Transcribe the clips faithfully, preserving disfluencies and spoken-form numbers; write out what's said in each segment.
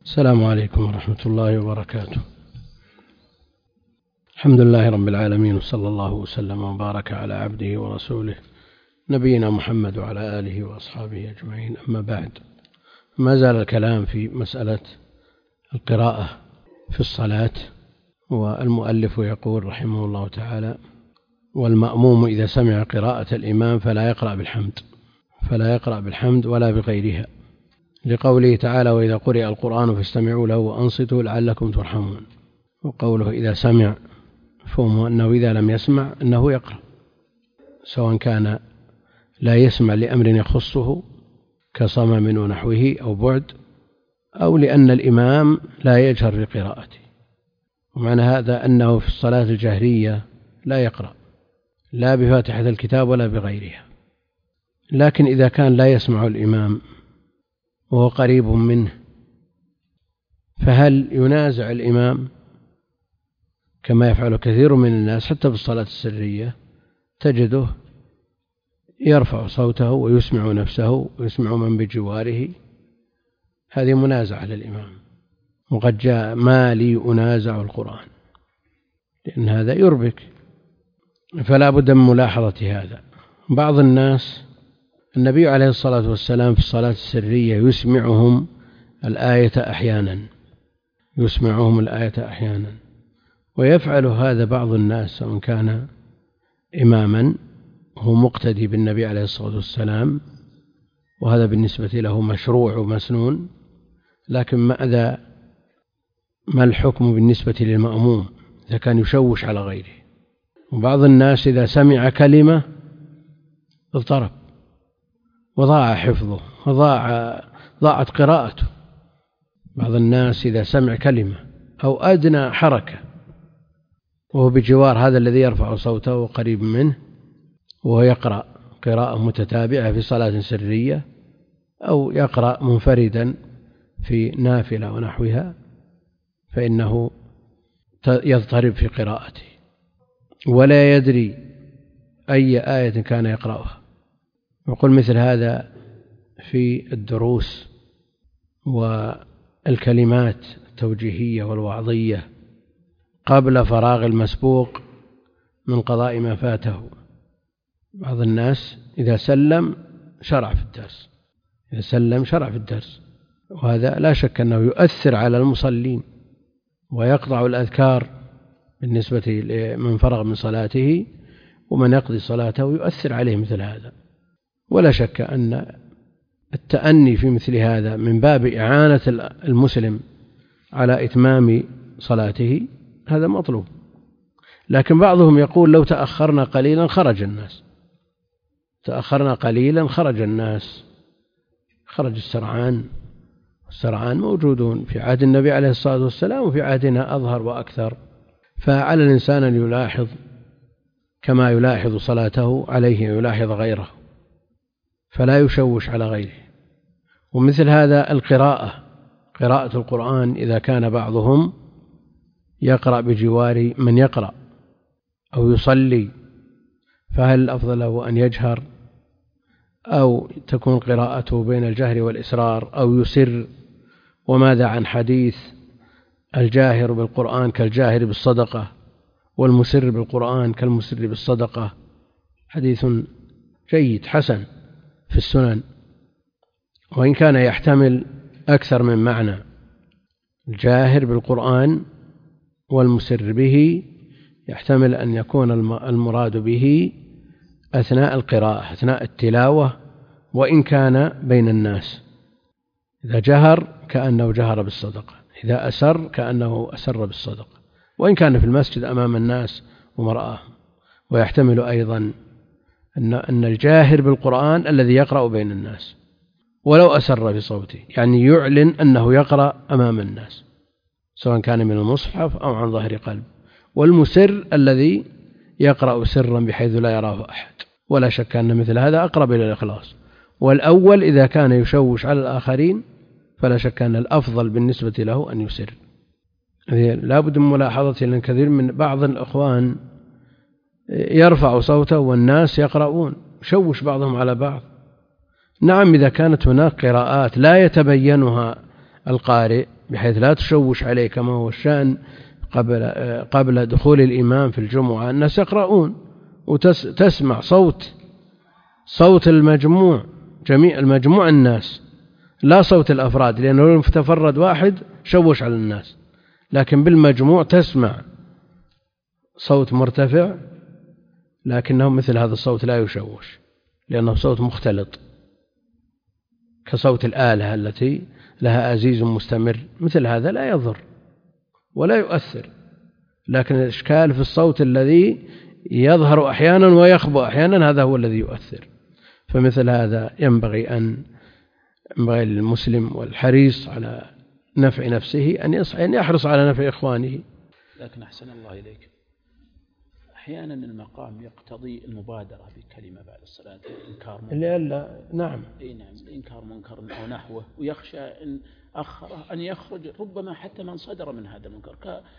السلام عليكم ورحمة الله وبركاته. الحمد لله رب العالمين، وصلى الله وسلم وبارك على عبده ورسوله نبينا محمد وعلى آله وأصحابه أجمعين. أما بعد، ما زال الكلام في مسألة القراءة في الصلاة، والمؤلف يقول رحمه الله تعالى: والمأموم إذا سمع قراءة الإمام فلا يقرأ بالحمد فلا يقرأ بالحمد ولا بغيرها، لقوله تعالى: وإذا قرئ القرآن فاستمعوا له وأنصتوا لعلكم ترحمون. وقوله إذا سمع فهم أنه إذا لم يسمع أنه يقرأ، سواء كان لا يسمع لأمر يخصه كصمم ونحوه أو بعد، أو لأن الإمام لا يجهر بقراءته. ومعنى هذا أنه في الصلاة الجهرية لا يقرأ لا بفاتحة الكتاب ولا بغيرها. لكن إذا كان لا يسمع الإمام وهو قريب منه، فهل ينازع الإمام كما يفعل كثير من الناس؟ حتى في الصلاة السرية تجده يرفع صوته ويسمع نفسه ويسمع من بجواره. هذه منازعة للإمام، وقد جاء: ما لي أنازع القرآن، لأن هذا يربك، فلا بد من ملاحظة هذا. بعض الناس النبي عليه الصلاة والسلام في الصلاة السرية يسمعهم الآية أحيانا يسمعهم الآية أحيانا ويفعل هذا بعض الناس، سواء كان إماما هو مقتدي بالنبي عليه الصلاة والسلام، وهذا بالنسبة له مشروع ومسنون. لكن ماذا ما الحكم بالنسبة للمأموم إذا كان يشوش على غيره؟ وبعض الناس إذا سمع كلمة اضطرب وضاع حفظه وضاع ضاعت قراءته. بعض الناس إذا سمع كلمة أو أدنى حركة وهو بجوار هذا الذي يرفع صوته وقريب منه، وهو يقرأ قراءة متتابعة في صلاة سرية، أو يقرأ منفردا في نافلة ونحوها، فإنه يضطرب في قراءته ولا يدري أي آية كان يقرأها. يقول مثل هذا في الدروس والكلمات التوجيهية والوعظية قبل فراغ المسبوق من قضاء ما فاته. بعض الناس إذا سلم شرع في الدرس إذا سلم شرع في الدرس وهذا لا شك أنه يؤثر على المصلين ويقطع الأذكار بالنسبة من فرغ من صلاته، ومن يقضي صلاته يؤثر عليه مثل هذا. ولا شك أن التأني في مثل هذا من باب إعانة المسلم على إتمام صلاته، هذا مطلوب. لكن بعضهم يقول: لو تأخرنا قليلا خرج الناس تأخرنا قليلا خرج الناس خرج السرعان. السرعان موجودون في عهد النبي عليه الصلاة والسلام، وفي عهدنا أظهر وأكثر. فعلى الإنسان أن يلاحظ كما يلاحظ صلاته عليه أن يلاحظ غيره، فلا يشوش على غيره. ومثل هذا القراءة قراءة القرآن، إذا كان بعضهم يقرأ بجوار من يقرأ أو يصلي، فهل الأفضل له أن يجهر أو تكون قراءته بين الجهر والإسرار أو يسر؟ وماذا عن حديث الجاهر بالقرآن كالجاهر بالصدقة والمسر بالقرآن كالمسر بالصدقة؟ حديث جيد حسن في السنن، وإن كان يحتمل أكثر من معنى. الجاهر بالقرآن والمسر به يحتمل أن يكون المراد به أثناء القراءة أثناء التلاوة، وإن كان بين الناس. إذا جهر كأنه جهر بالصدقة، إذا أسر كأنه أسر بالصدقة، وإن كان في المسجد أمام الناس ومرآهم. ويحتمل أيضا أن الجاهر بالقرآن الذي يقرأ بين الناس ولو أسر بصوته، يعني يعلن أنه يقرأ أمام الناس، سواء كان من المصحف أو عن ظهر قلب. والمسر الذي يقرأ سرا بحيث لا يراه أحد. ولا شك أن مثل هذا أقرب إلى الإخلاص. والأول إذا كان يشوش على الآخرين فلا شك أن الأفضل بالنسبة له أن يسر. لا بد من ملاحظة، لأن كثير من بعض الأخوان يرفع صوته والناس يقرؤون، يشوش بعضهم على بعض. نعم، إذا كانت هناك قراءات لا يتبينها القارئ بحيث لا تشوش عليه، كما هو الشأن قبل قبل دخول الإمام في الجمعة الناس يقرؤون وتسمع صوت صوت المجموع، جميع المجموع الناس، لا صوت الأفراد، لأنه لو تفرد واحد شوش على الناس، لكن بالمجموع تسمع صوت مرتفع لكنه مثل هذا الصوت لا يشوش، لأنه صوت مختلط كصوت الآلة التي لها أزيز مستمر، مثل هذا لا يضر ولا يؤثر. لكن الإشكال في الصوت الذي يظهر أحيانا ويخبو أحيانا، هذا هو الذي يؤثر. فمثل هذا ينبغي أن ينبغي للمسلم والحريص على نفع نفسه أن يحرص على نفع إخوانه. لكن أحسن الله إليك، أحيانا المقام يقتضي المبادرة بكلمة بعد الصلاة، إنكار منكر. لا نعم أي نعم، إنكار منكر أو نحوه، ويخشى إن أخره أن يخرج ربما حتى من صدر من هذا المنكر،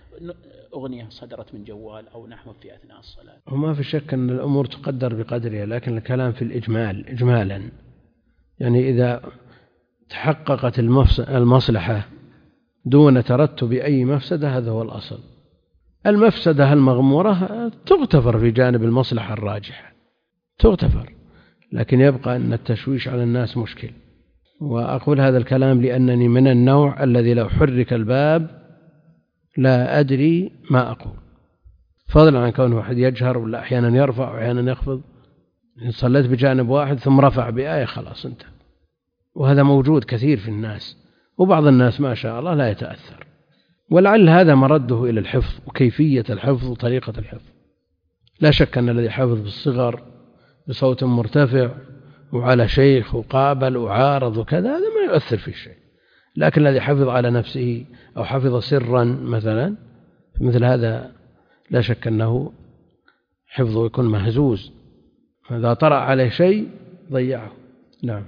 كأغنية صدرت من جوال أو نحو في أثناء الصلاة. وما في شك أن الأمور تقدر بقدرها، لكن الكلام في الإجمال إجمالا، يعني إذا تحققت المصلحة دون ترتب أي مفسدة هذا هو الأصل. المفسدة المغمورة تغتفر في جانب المصلحة الراجحة، تغتفر، لكن يبقى أن التشويش على الناس مشكل. وأقول هذا الكلام لأنني من النوع الذي لو حرك الباب لا أدري ما أقول، فضلا عن كونه واحد يجهر ولا أحيانا يرفع وأحيانا يخفض. صليت بجانب واحد ثم رفع بآية خلاص انت، وهذا موجود كثير في الناس، وبعض الناس ما شاء الله لا يتأثر، ولعل هذا مرده إلى الحفظ وكيفية الحفظ وطريقة الحفظ. لا شك أن الذي حفظ بالصغر بصوت مرتفع وعلى شيخ وقابل وعارض وكذا هذا ما يؤثر في شيء، لكن الذي حفظ على نفسه أو حفظ سرا مثلا مثل هذا لا شك أنه حفظه يكون مهزوز، إذا طرأ عليه شيء ضيعه. نعم.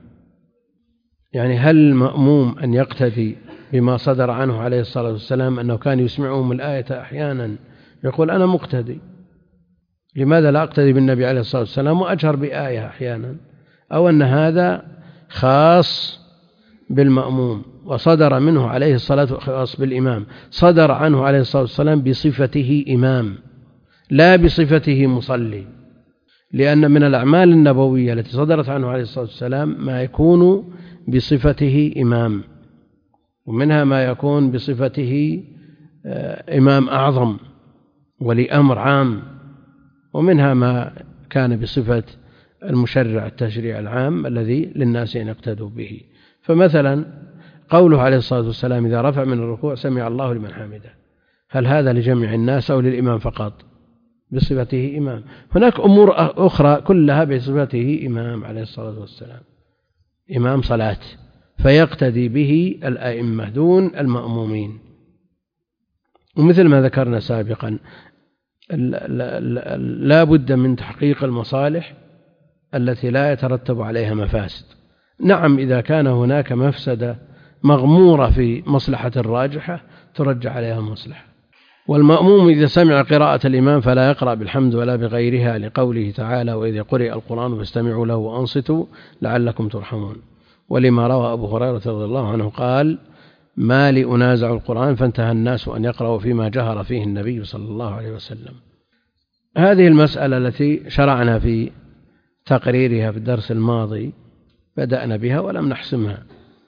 يعني هل المأموم أن يقتدي بما صدر عنه عليه الصلاة والسلام أنه كان يسمعهم الآية أحيانا يقول أنا مقتدي، لماذا لا أقتدي بالنبي عليه الصلاة والسلام وأجهر بآية أحيانا؟ أو أن هذا خاص بالمأموم وصدر منه عليه الصلاة والسلام، خاص بالإمام صدر عنه عليه الصلاة والسلام بصفته إمام لا بصفته مصلي، لأن من الأعمال النبوية التي صدرت عنه عليه الصلاة والسلام ما يكون بصفته إمام، ومنها ما يكون بصفته إمام أعظم ولي أمر عام، ومنها ما كان بصفة المشرع التشريع العام الذي للناس أن يقتدوا به. فمثلا قوله عليه الصلاة والسلام إذا رفع من الركوع سمع الله لمن حمده، هل هذا لجميع الناس أو للإمام فقط؟ بصفته إمام. هناك أمور أخرى كلها بصفته إمام عليه الصلاة والسلام، إمام صلاة، فيقتدي به الأئمة دون المأمومين. ومثل ما ذكرنا سابقا لا بد من تحقيق المصالح التي لا يترتب عليها مفاسد. نعم إذا كان هناك مفسدة مغمورة في مصلحة راجحة ترجع عليها المصلحة. والمأموم إذا سمع قراءة الإمام فلا يقرأ بالحمد ولا بغيرها، لقوله تعالى وإذا قرئ القرآن فاستمعوا له وأنصتوا لعلكم ترحمون. ولما روى أبو هريرة رضي الله عنه قال ما لي أنازع القرآن فانتهى الناس أن يقرأوا فيما جهر فيه النبي صلى الله عليه وسلم. هذه المسألة التي شرعنا في تقريرها في الدرس الماضي بدأنا بها ولم نحسمها،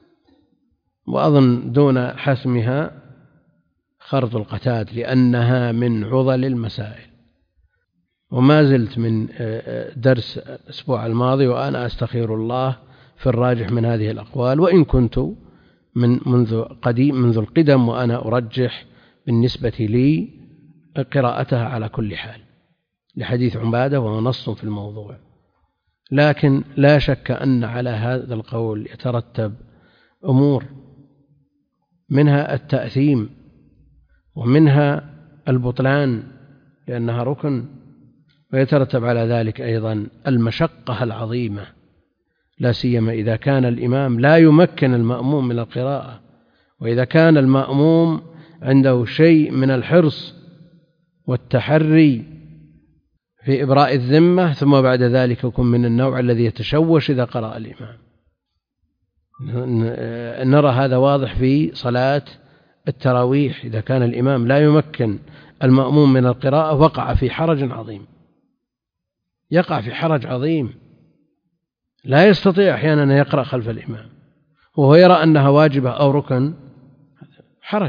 وأظن دون حسمها خرط القتاد، لأنها من عضل المسائل. وما زلت من درس الأسبوع الماضي وأنا أستخير الله في الراجح من هذه الأقوال، وإن كنت من منذ قديم منذ القدم وأنا أرجح بالنسبة لي قراءتها على كل حال لحديث عبادة وهو نص في الموضوع. لكن لا شك أن على هذا القول يترتب أمور، منها التأثيم ومنها البطلان لأنها ركن، ويترتب على ذلك أيضا المشقة العظيمة، لا سيما إذا كان الإمام لا يمكن المأموم من القراءة، وإذا كان المأموم عنده شيء من الحرص والتحري في إبراء الذمة، ثم بعد ذلك يكون من النوع الذي يتشوش إذا قرأ الإمام. نرى هذا واضح في صلاة التراويح إذا كان الإمام لا يمكن المأموم من القراءة وقع في حرج عظيم، يقع في حرج عظيم، لا يستطيع أحيانا أن يقرأ خلف الإمام وهو يرى أنها واجبة أو ركن، حرج.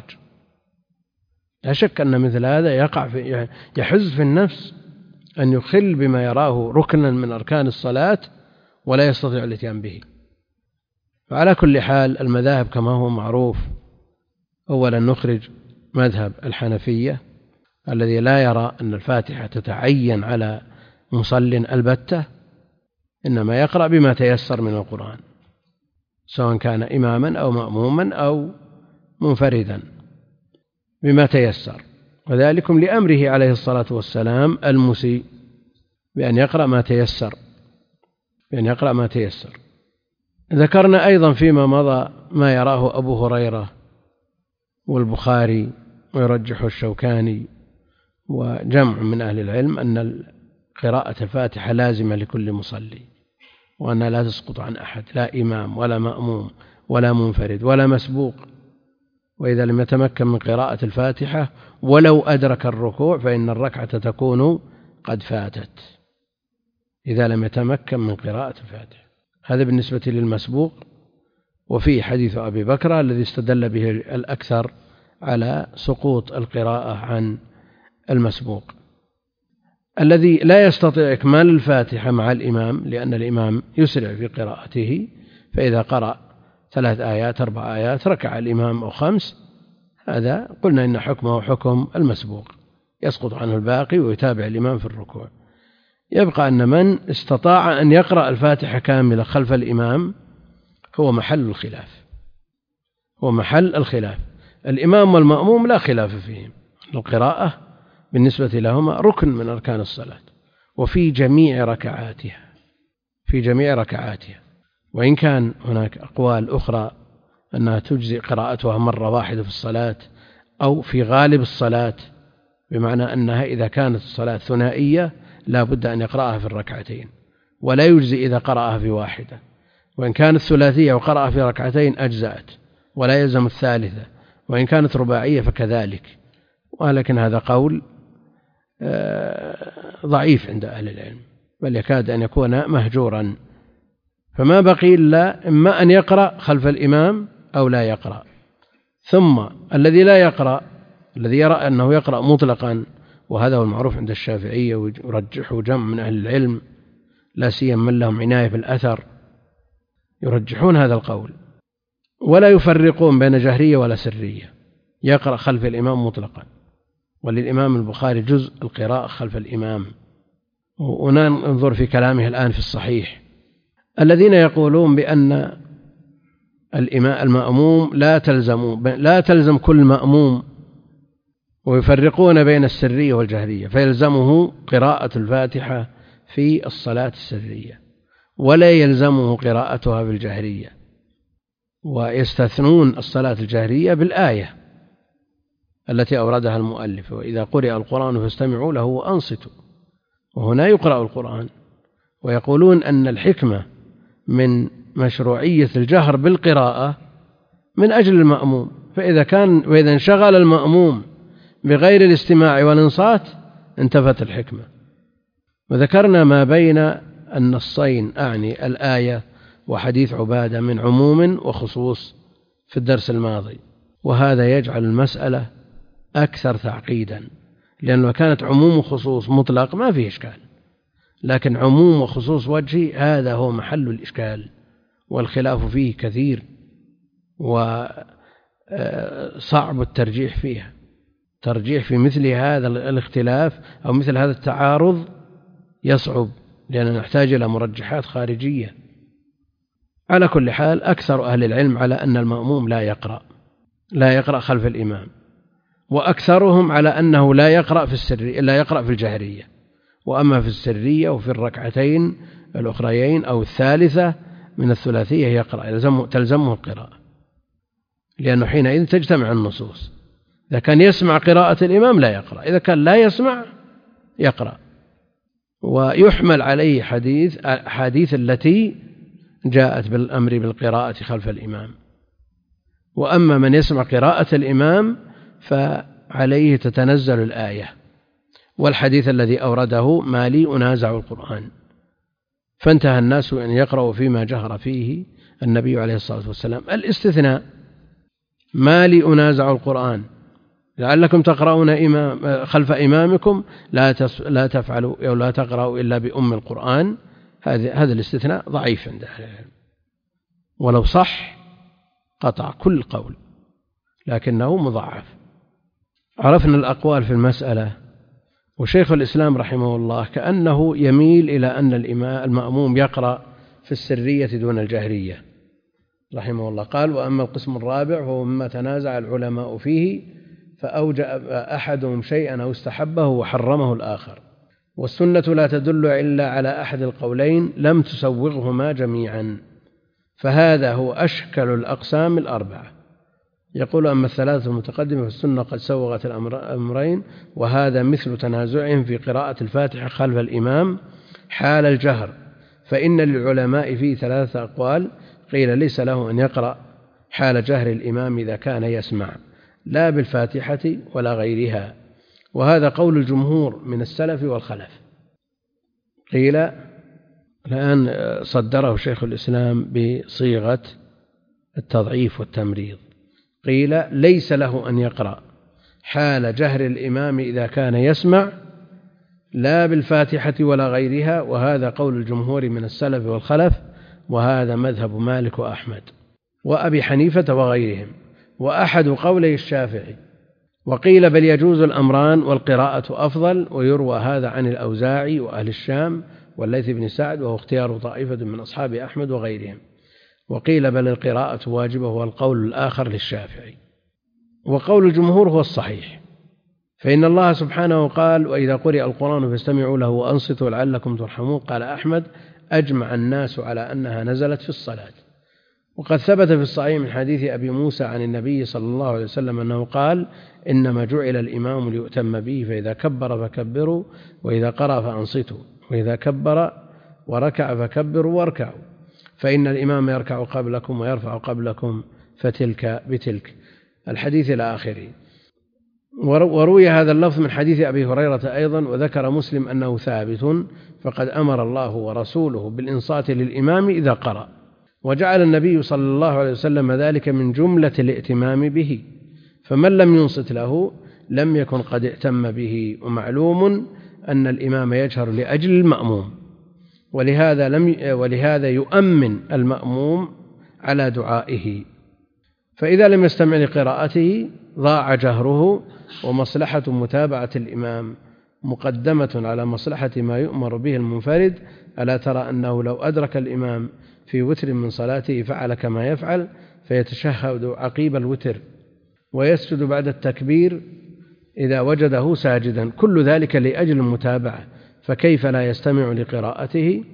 لا شك أن مثل هذا يقع في يحز في النفس أن يخل بما يراه ركنا من أركان الصلاة ولا يستطيع الاتيان به. فعلى كل حال المذاهب كما هو معروف، أولا نخرج مذهب الحنفية الذي لا يرى أن الفاتحة تتعين على مصل البتة، إنما يقرأ بما تيسر من القرآن سواء كان إماما أو مأموما أو منفردا بما تيسر، وذلكم لأمره عليه الصلاة والسلام المسيء بأن يقرأ ما تيسر بأن يقرأ ما تيسر. ذكرنا أيضا فيما مضى ما يراه أبو هريرة والبخاري ويرجح الشوكاني وجمع من أهل العلم أن قراءة الفاتحة لازمة لكل مصلي، وأنها لا تسقط عن أحد، لا إمام ولا مأموم ولا منفرد ولا مسبوق، وإذا لم يتمكن من قراءة الفاتحة ولو أدرك الركوع فإن الركعة تكون قد فاتت إذا لم يتمكن من قراءة الفاتحة. هذا بالنسبة للمسبوق. وفيه حديث أبي بكر الذي استدل به الأكثر على سقوط القراءة عن المسبوق. الذي لا يستطيع إكمال الفاتحة مع الإمام لأن الإمام يسرع في قراءته، فإذا قرأ ثلاث آيات أربع آيات ركع الإمام أو خمس، هذا قلنا إن حكمه حكم المسبوق، يسقط عنه الباقي ويتابع الإمام في الركوع. يبقى أن من استطاع أن يقرأ الفاتحة كاملة خلف الإمام هو محل الخلاف، هو محل الخلاف. الإمام والمأموم لا خلاف فيهم، القراءة بالنسبة لهما ركن من أركان الصلاة وفي جميع ركعاتها في جميع ركعاتها وإن كان هناك أقوال أخرى أنها تجزي قراءتها مرة واحدة في الصلاة أو في غالب الصلاة، بمعنى أنها إذا كانت الصلاة ثنائية لا بد أن يقرأها في الركعتين ولا يجزي إذا قرأها في واحدة، وإن كانت ثلاثية وقرأها في ركعتين أجزأت ولا يلزم الثالثة، وإن كانت رباعية فكذلك. ولكن هذا قول ضعيف عند أهل العلم، بل يكاد أن يكون مهجورا. فما بقي إلا إما أن يقرأ خلف الإمام أو لا يقرأ. ثم الذي لا يقرأ، الذي يرى أنه يقرأ مطلقا، وهذا هو المعروف عند الشافعية ويرجحه جمع من أهل العلم لا سيما من لهم عناية بالأثر، يرجحون هذا القول ولا يفرقون بين جهرية ولا سرية، يقرأ خلف الإمام مطلقا. وللإمام البخاري جزء القراءة خلف الإمام، وننظر في كلامه الآن في الصحيح. الذين يقولون بأن المأموم لا تلزم لا تلزم كل مأموم، ويفرقون بين السرية والجهرية، فيلزمه قراءة الفاتحة في الصلاة السرية ولا يلزمه قراءتها بالجهرية، ويستثنون الصلاة الجهرية بالآية التي أوردها المؤلف: وإذا قرئ القرآن فاستمعوا له وأنصتوا. وهنا يقرأ القرآن. ويقولون أن الحكمة من مشروعية الجهر بالقراءة من أجل المأموم، فإذا كان وإذا انشغل المأموم بغير الاستماع والانصات انتفت الحكمة. وذكرنا ما بين النصين أعني الآية وحديث عبادة من عموم وخصوص في الدرس الماضي، وهذا يجعل المسألة أكثر تعقيدا، لأن لو كانت عموم وخصوص مطلق ما فيه إشكال، لكن عموم وخصوص وجهي هذا هو محل الإشكال، والخلاف فيه كثير وصعب الترجيح فيها. ترجيح في مثل هذا الاختلاف أو مثل هذا التعارض يصعب، لأننا نحتاج إلى مرجحات خارجية. على كل حال أكثر أهل العلم على أن المأموم لا يقرأ لا يقرأ خلف الإمام، وأكثرهم على أنه لا يقرأ في السرية لا يقرأ في الجهرية، وأما في السرية وفي الركعتين الأخريين أو الثالثة من الثلاثية يقرأ، تلزمه القراءة، لأنه حينئذ تجتمع النصوص. إذا كان يسمع قراءة الإمام لا يقرأ، إذا كان لا يسمع يقرأ. ويحمل عليه حديث حديث التي جاءت بالأمر بالقراءة خلف الإمام، وأما من يسمع قراءة الإمام فعليه تتنزل الآية، والحديث الذي أورده ما لي أنازع القرآن، فانتهى الناس أن يقرأوا فيما جهر فيه النبي عليه الصلاة والسلام. الاستثناء ما لي أنازع القرآن لعلكم تقرؤون إمام خلف إمامكم لا تفعلوا أو لا تقرأوا إلا بأم القرآن، هذا الاستثناء ضعيف عند أهل العلم، ولو صح قطع كل قول لكنه مضاعف. عرفنا الأقوال في المسألة، وشيخ الإسلام رحمه الله كأنه يميل إلى أن الإمام المأموم يقرأ في السرية دون الجهرية رحمه الله. قال: وأما القسم الرابع فهو مما تنازع العلماء فيه فأوجب أحدهم شيئا أو استحبه وحرمه الآخر، والسنة لا تدل إلا على أحد القولين لم تسوغهما جميعا، فهذا هو أشكل الأقسام الأربعة. يقول: أما الثلاثة المتقدمة فالسنة قد سوغت الأمرين، وهذا مثل تنازعهم في قراءة الفاتحة خلف الإمام حال الجهر، فإن للعلماء فيه ثلاثة أقوال. قيل: ليس له أن يقرأ حال جهر الإمام إذا كان يسمع لا بالفاتحة ولا غيرها، وهذا قول الجمهور من السلف والخلف. قيل الآن صدره شيخ الإسلام بصيغة التضعيف والتمريض، قيل: ليس له أن يقرأ حال جهر الإمام إذا كان يسمع لا بالفاتحة ولا غيرها، وهذا قول الجمهور من السلف والخلف، وهذا مذهب مالك وأحمد وأبي حنيفة وغيرهم، وأحد قولي الشافعي. وقيل: بل يجوز الأمران والقراءة أفضل، ويروى هذا عن الأوزاعي وأهل الشام والليث بن سعد، وهو اختيار طائفة من أصحاب أحمد وغيرهم. وقيل: بل القراءة واجبة، هو القول الآخر للشافعي. وقول الجمهور هو الصحيح، فإن الله سبحانه قال: وإذا قرئ القرآن فاستمعوا له وأنصتوا لعلكم ترحمون. قال أحمد: أجمع الناس على أنها نزلت في الصلاة. وقد ثبت في الصحيح من حديث أبي موسى عن النبي صلى الله عليه وسلم أنه قال: إنما جعل الإمام ليؤتم به، فإذا كبر فكبروا، وإذا قرأ فأنصتوا، وإذا كبر وركع فكبروا واركعوا، فإن الإمام يركع قبلكم ويرفع قبلكم، فتلك بتلك. الحديث إلى آخره. وروي هذا اللفظ من حديث أبي هريرة أيضا، وذكر مسلم أنه ثابت، فقد أمر الله ورسوله بالإنصات للإمام إذا قرأ، وجعل النبي صلى الله عليه وسلم ذلك من جملة الائتمام به، فمن لم ينصت له لم يكن قد ائتم به. ومعلوم أن الإمام يجهر لأجل المأموم، ولهذا, لم ولهذا يؤمن المأموم على دعائه، فإذا لم يستمع لقراءته ضاع جهره، ومصلحة متابعة الإمام مقدمة على مصلحة ما يؤمر به المنفرد. ألا ترى أنه لو أدرك الإمام في وتر من صلاته فعل كما يفعل، فيتشهد عقيب الوتر ويسجد بعد التكبير إذا وجده ساجدا، كل ذلك لأجل المتابعة، فكيف لا يستمع لقراءته؟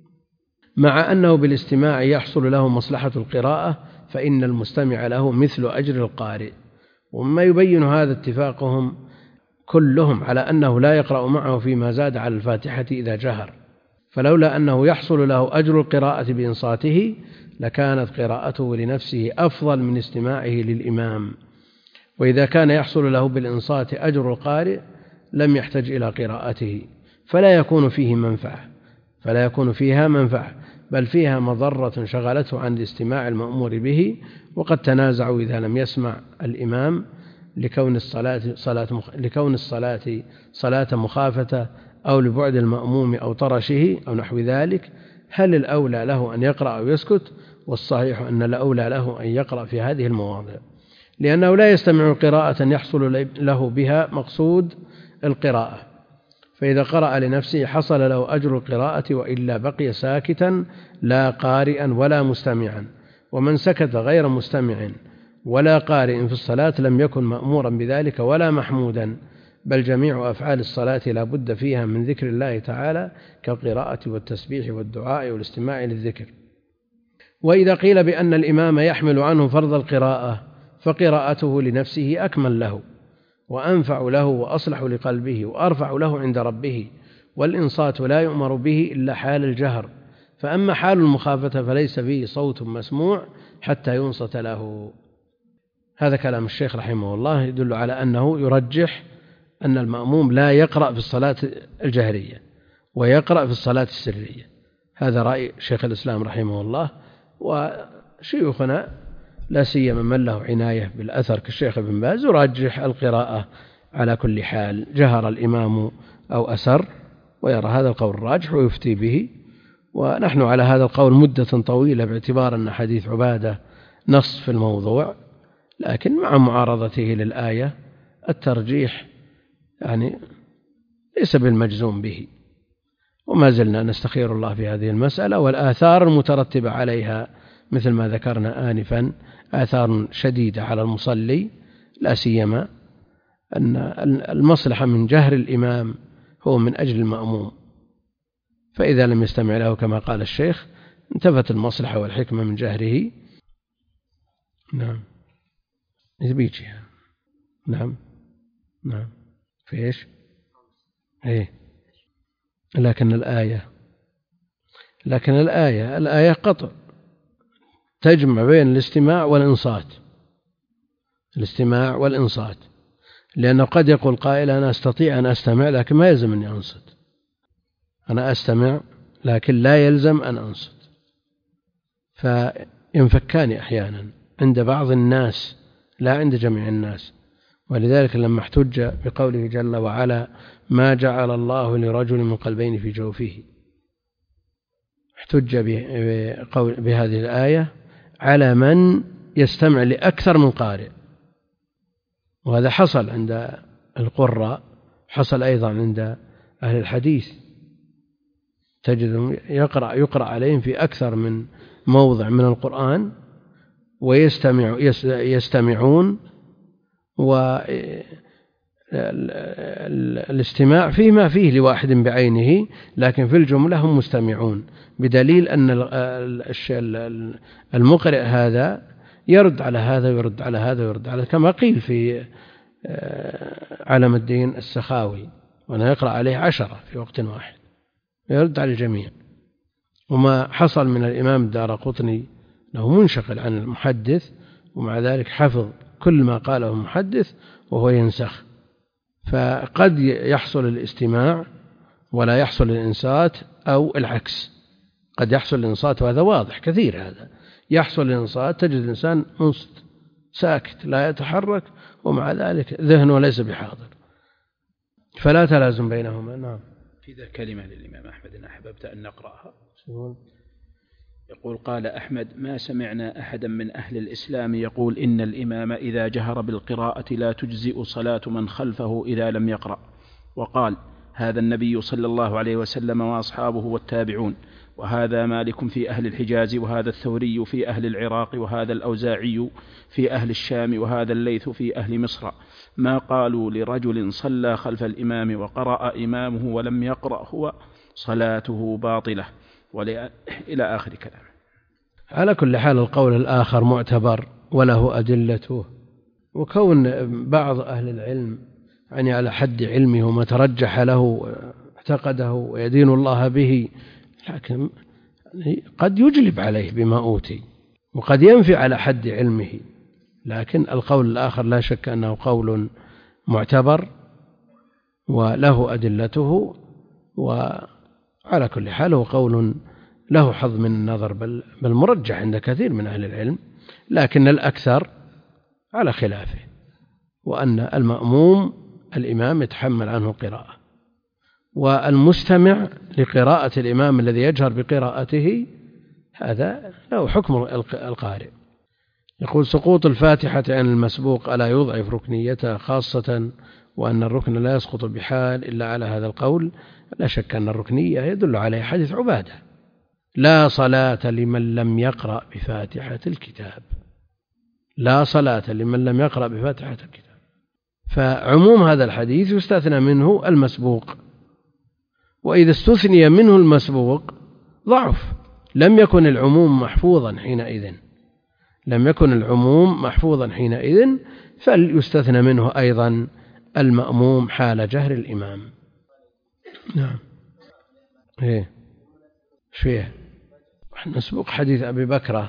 مع أنه بالاستماع يحصل له مصلحة القراءة، فإن المستمع له مثل أجر القارئ. وما يبين هذا اتفاقهم كلهم على أنه لا يقرأ معه فيما زاد على الفاتحة إذا جهر، فلولا أنه يحصل له أجر القراءة بإنصاته لكانت قراءته لنفسه أفضل من استماعه للإمام. وإذا كان يحصل له بالإنصات أجر القارئ لم يحتج إلى قراءته، فلا يكون فيه منفعة فلا يكون فيها منفعة بل فيها مضرة شغلته عن الاستماع المأمور به. وقد تنازعوا إذا لم يسمع الإمام لكون الصلاة صلاة مخ... لكون الصلاة صلاة مخافة أو لبعد المأموم أو طرشه أو نحو ذلك، هل الأولى له أن يقرأ أو يسكت؟ والصحيح أن الأولى له أن يقرأ في هذه المواضع، لأنه لا يستمع قراءة يحصل له بها مقصود القراءة، فإذا قرأ لنفسه حصل له أجر القراءة، وإلا بقي ساكتا لا قارئا ولا مستمعا. ومن سكت غير مستمع ولا قارئ في الصلاة لم يكن مأمورا بذلك ولا محمودا، بل جميع أفعال الصلاة لا بد فيها من ذكر الله تعالى كالقراءة والتسبيح والدعاء والاستماع للذكر. وإذا قيل بأن الإمام يحمل عنه فرض القراءة فقراءته لنفسه أكمل له وأنفع له وأصلح لقلبه وأرفع له عند ربه، والإنصات لا يؤمر به إلا حال الجهر، فأما حال المخافة فليس فيه صوت مسموع حتى ينصت له. هذا كلام الشيخ رحمه الله يدل على أنه يرجح أن المأموم لا يقرأ في الصلاة الجهرية ويقرأ في الصلاة السرية. هذا رأي شيخ الإسلام رحمه الله، وشيوخنا لا سيما من له عناية بالأثر كالشيخ ابن باز يرجح القراءة على كل حال، جهر الإمام أو أسر، ويرى هذا القول الراجح ويفتي به. ونحن على هذا القول مدة طويلة باعتبار أن حديث عبادة نص في الموضوع، لكن مع معارضته للآية الترجيح يعني ليس بالمجزوم به، وما زلنا نستخير الله في هذه المسألة. والآثار المترتبة عليها مثل ما ذكرنا آنفا آثار شديدة على المصلي، لا سيما أن المصلحة من جهر الإمام هو من أجل المأموم، فإذا لم يستمع له كما قال الشيخ انتفت المصلحة والحكمة من جهره. نعم يبيجي. نعم نعم في إيش؟ إيه لكن الآية لكن الآية الآية قطع تجمع بين الاستماع والإنصات، الاستماع والإنصات، لأنه قد يقول قائل أنا أستطيع أن أستمع لكن ما يلزم أن أنصت، أنا أستمع لكن لا يلزم أن أنصت، فينفكان أحيانا عند بعض الناس لا عند جميع الناس. ولذلك لما احتج بقوله جل وعلا ما جعل الله لرجل من قلبين في جوفه، احتج بهذه الآية على من يستمع لأكثر من قارئ، وهذا حصل عند القراء، حصل أيضا عند أهل الحديث، تجدهم يقرأ, يقرأ عليهم في أكثر من موضع من القرآن ويستمع يستمعون، والاستماع فيه ما فيه لواحد بعينه، لكن في الجملة هم مستمعون، بدليل أن المقرئ هذا يرد على هذا ويرد على هذا ويرد على، كما قيل في علم الدين السخاوي وأنا يقرأ عليه عشرة في وقت واحد يرد على الجميع. وما حصل من الإمام الدارقطني له منشغل عن المحدث، ومع ذلك حفظ كل ما قاله المحدث وهو ينسخ. فقد يحصل الاستماع ولا يحصل الإنصات، أو العكس، قد يحصل الإنصات وهذا واضح كثير، هذا يحصل الإنصات تجد الإنسان منصت ساكت لا يتحرك ومع ذلك ذهنه ليس بحاضر، فلا تلازم بينهما. نعم. في ذا كلمة للإمام أحمد أن أحببت أن نقرأها. يقول قال أحمد ما سمعنا أحدا من أهل الإسلام يقول إن الإمام إذا جهر بالقراءة لا تجزئ صلاة من خلفه إذا لم يقرأ، وقال هذا النبي صلى الله عليه وسلم وأصحابه والتابعون، وهذا مالك في أهل الحجاز، وهذا الثوري في أهل العراق، وهذا الأوزاعي في أهل الشام، وهذا الليث في أهل مصر، ما قالوا لرجل صلى خلف الإمام وقرأ إمامه ولم يقرأ هو صلاته باطلة، إلى آخر كلام. على كل حال القول الآخر معتبر وله أدلته، وكون بعض أهل العلم يعني على حد علمه وما ترجح له اعتقده ويدين الله به، لكن قد يجلب عليه بما أوتي وقد ينفي على حد علمه، لكن القول الآخر لا شك أنه قول معتبر وله أدلته، وعلى كل حال هو قول له حظ من النظر، بل, بل مرجح عند كثير من أهل العلم، لكن الأكثر على خلافه، وأن المأموم الإمام يتحمل عنه القراءة، والمستمع لقراءة الإمام الذي يجهر بقراءته هذا له حكم القارئ. يقول سقوط الفاتحة عن المسبوق ألا يضعف ركنيتها، خاصة وأن الركن لا يسقط بحال إلا على هذا القول؟ لا شك أن الركنية يدل عليه حديث عبادة لا صلاة لمن لم يقرأ بفاتحة الكتاب، لا صلاة لمن لم يقرأ بفاتحة الكتاب، فعموم هذا الحديث يستثنى منه المسبوق، وإذا استثني منه المسبوق ضعف، لم يكن العموم محفوظا حينئذ لم يكن العموم محفوظا حينئذ فليستثنى منه أيضا المأموم حال جهر الإمام. نعم. إيه شوية مسبوق حديث أبي بكرة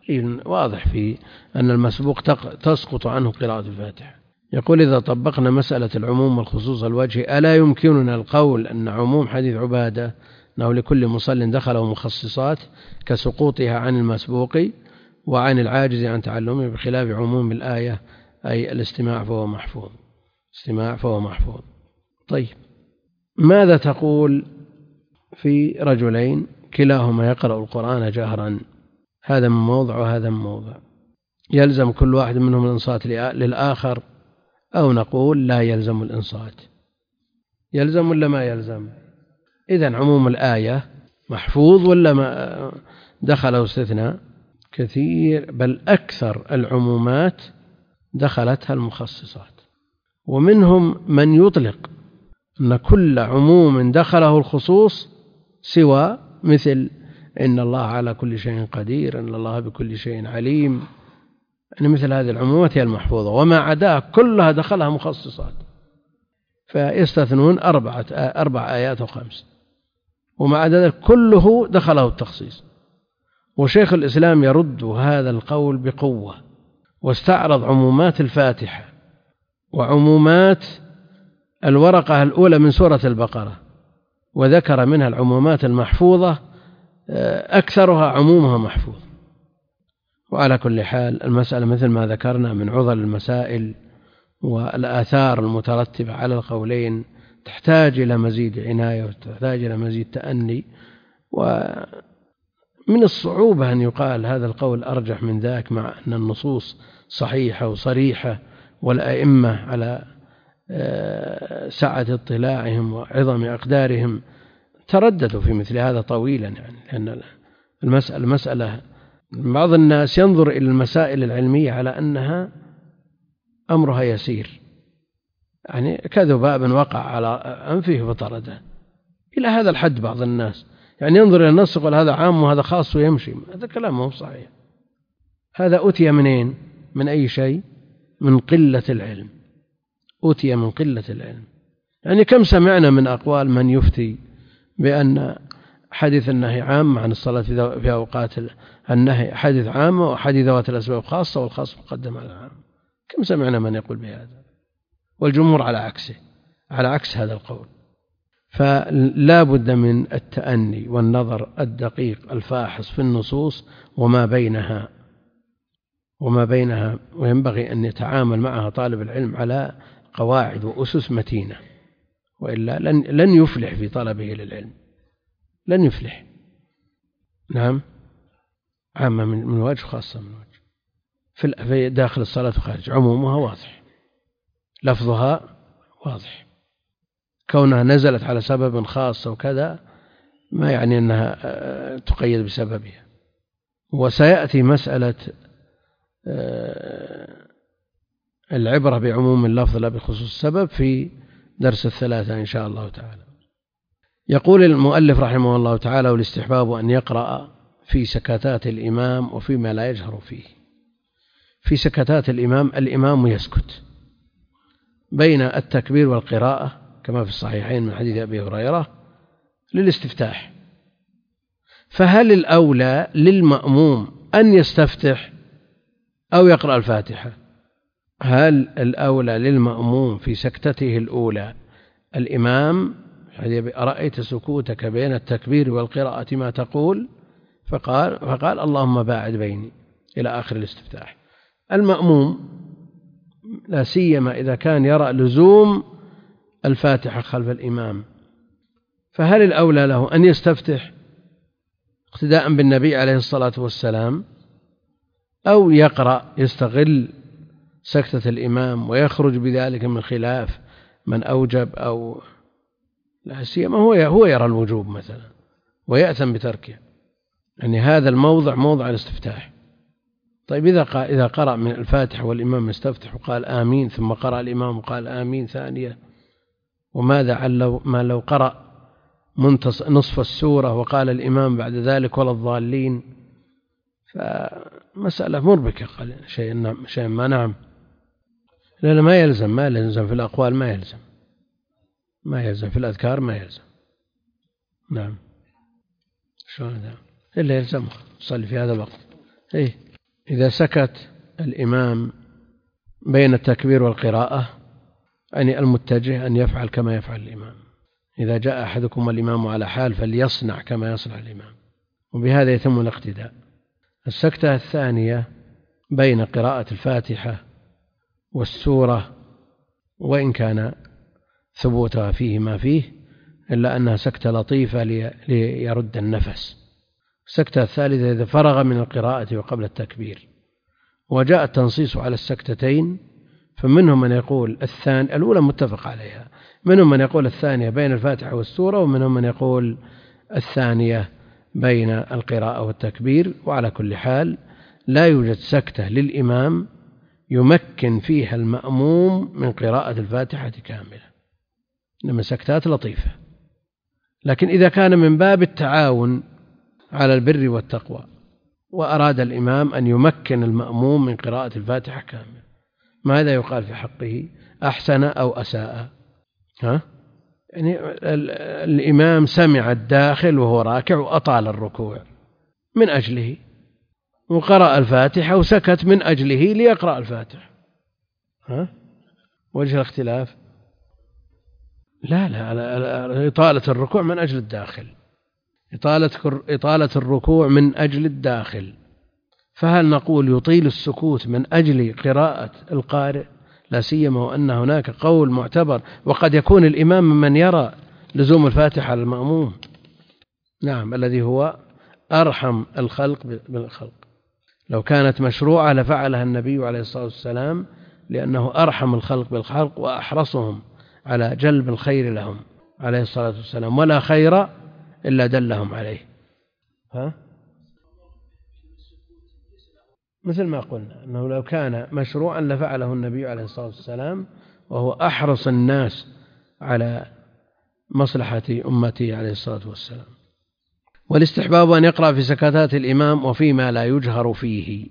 واضح في أن المسبوق تسقط عنه قراءة الفاتحة. يقول: إذا طبقنا مسألة العموم والخصوص الوجه ألا يمكننا القول أن عموم حديث عبادة أنه لكل مصل دخله مخصصات كسقوطها عن المسبوق وعن العاجز عن تعلمه، بخلاف عموم الآية أي الاستماع فهو محفوظ. استماع فهو محفوظ. طيب، ماذا تقول في رجلين كلاهما يقرأ القرآن جهرا، هذا من موضع وهذا من موضع، يلزم كل واحد منهم الإنصات للآخر، أو نقول لا يلزم الإنصات؟ يلزم ولا ما يلزم؟ إذن عموم الآية محفوظ ولا ما دخله استثناء؟ كثير بل أكثر العمومات دخلتها المخصصات، ومنهم من يطلق أن كل عموم دخله الخصوص سوى مثل إن الله على كل شيء قدير، إن الله بكل شيء عليم، أن مثل هذه العمومات هي المحفوظة، وما عداها كلها دخلها مخصصات، فيستثنون أربعة أربع آيات وخمس، ومع ذلك كله دخله التخصيص. وشيخ الإسلام يرد هذا القول بقوة، واستعرض عمومات الفاتحة وعمومات الورقة الأولى من سورة البقرة، وذكر منها العمومات المحفوظة أكثرها عمومها محفوظ. وعلى كل حال المسألة مثل ما ذكرنا من عضل المسائل والآثار المترتبة على القولين تحتاج إلى مزيد عناية وتحتاج إلى مزيد تأني، ومن الصعوبة أن يقال هذا القول أرجح من ذاك، مع أن النصوص صحيحة وصريحة والأئمة على سعة اطلاعهم وعظم أقدارهم ترددوا في مثل هذا طويلا، يعني لأن المسألة مسألة بعض الناس ينظر إلى المسائل العلمية على أنها أمرها يسير، يعني كذباب وقع على أنفه فطرده، إلى هذا الحد بعض الناس يعني ينظر إلى النص يقول هذا عام وهذا خاص ويمشي. هذا كلام مو صحيح. هذا أتي منين؟ من أي شيء؟ من قلة العلم. أتي من قلة العلم. يعني كم سمعنا من أقوال من يفتي بأن حديث النهي عام عن الصلاة في أوقات النهي حديث عام، وحديث ذوات الأسباب خاصة، والخاص مقدم على العام. كم سمعنا من يقول بهذا، والجمهور على عكسه، على عكس هذا القول. فلا بد من التأني والنظر الدقيق الفاحص في النصوص وما بينها وما بينها وينبغي أن يتعامل معها طالب العلم على قواعد وأسس متينة، وإلا لن, لن يفلح في طلبه للعلم، لن يفلح. نعم، عامة من وجه، خاصة من وجه. في داخل الصلاة وخارج عمومها واضح، لفظها واضح، كونها نزلت على سبب خاص وكذا ما يعني أنها تقيد بسببها. وسيأتي مسألة العبرة بعموم اللفظ لا بخصوص السبب في درس الثلاثة إن شاء الله تعالى. يقول المؤلف رحمه الله تعالى: والاستحباب أن يقرأ في سكتات الإمام وفيما لا يجهر فيه. في سكتات الإمام الإمام يسكت بين التكبير والقراءة كما في الصحيحين من حديث أبي هريرة للاستفتاح. فهل الأولى للمأموم أن يستفتح أو يقرأ الفاتحة؟ هل الأولى للمأموم في سكتته الأولى الإمام أرأيت سكوتك بين التكبير والقراءة ما تقول؟ فقال, فقال اللهم باعد بيني إلى آخر الاستفتاح. المأموم لا سيما إذا كان يرى لزوم الفاتحة خلف الإمام، فهل الأولى له أن يستفتح اقتداء بالنبي عليه الصلاة والسلام، أو يقرأ يستغل سكتة الإمام ويخرج بذلك من خلاف من أوجب؟ أو لا سيما هو هو يرى الوجوب مثلا ويأثم بتركه، يعني هذا الموضع موضع الاستفتاح. طيب إذا إذا قرأ من الفاتحة والإمام يستفتح وقال آمين، ثم قرأ الإمام وقال آمين ثانية، وماذا عن لو ما لو قرأ نصف السورة وقال الإمام بعد ذلك ولا الضالين؟ فمسألة مربكة شيء شيء ما. نعم، لأن ما يلزم ما يلزم في الأقوال، ما يلزم ما يلزم في الأذكار، ما يلزم. نعم، شلون هذا؟ إلا يلزم صلي في هذا الوقت. إيه إذا سكت الإمام بين التكبير والقراءة يعني المتجه أن يفعل كما يفعل الإمام. إذا جاء أحدكم الإمام على حال فليصنع كما يصنع الإمام، وبهذا يتم الاقتداء. السكتة الثانية بين قراءة الفاتحة والسورة، وإن كان ثبوتها فيه ما فيه إلا أنها سكتة لطيفة ليرد النفس. السكتة الثالثة إذا فرغ من القراءة وقبل التكبير. وجاء التنصيص على السكتتين، فمنهم من يقول الثاني الأولى متفق عليها، منهم من يقول الثانية بين الفاتحة والسورة، ومنهم من يقول الثانية بين القراءة والتكبير. وعلى كل حال لا يوجد سكتة للإمام يمكن فيها المأموم من قراءة الفاتحة كاملة، إنما سكتات لطيفة. لكن إذا كان من باب التعاون على البر والتقوى وأراد الإمام أن يمكن المأموم من قراءة الفاتحة كاملة، ماذا يقال في حقه؟ أحسن أو أساء؟ ها؟ يعني الإمام سمع الداخل وهو راكع وأطال الركوع من أجله، وقرأ الفاتحة وسكت من أجله ليقرأ الفاتحة، ها؟ وجه الاختلاف؟ لا لا، إطالة الركوع من أجل الداخل، إطالة إطالة الركوع من أجل الداخل. فهل نقول يطيل السكوت من أجل قراءة القارئ؟ لا سيما وأن هناك قول معتبر، وقد يكون الإمام من يرى لزوم الفاتحة على المأموم، نعم، الذي هو أرحم الخلق بالخلق. لو كانت مشروعة لفعلها النبي عليه الصلاة والسلام، لأنه أرحم الخلق بالخلق وأحرصهم على جلب الخير لهم عليه الصلاة والسلام، ولا خير إلا دلهم عليه. ها؟ مثل ما قلنا أنه لو كان مشروعا لفعله النبي عليه الصلاة والسلام، وهو أحرص الناس على مصلحة أمته عليه الصلاة والسلام. والاستحباب أن يقرأ في سكتات الإمام وفيما لا يجهر فيه،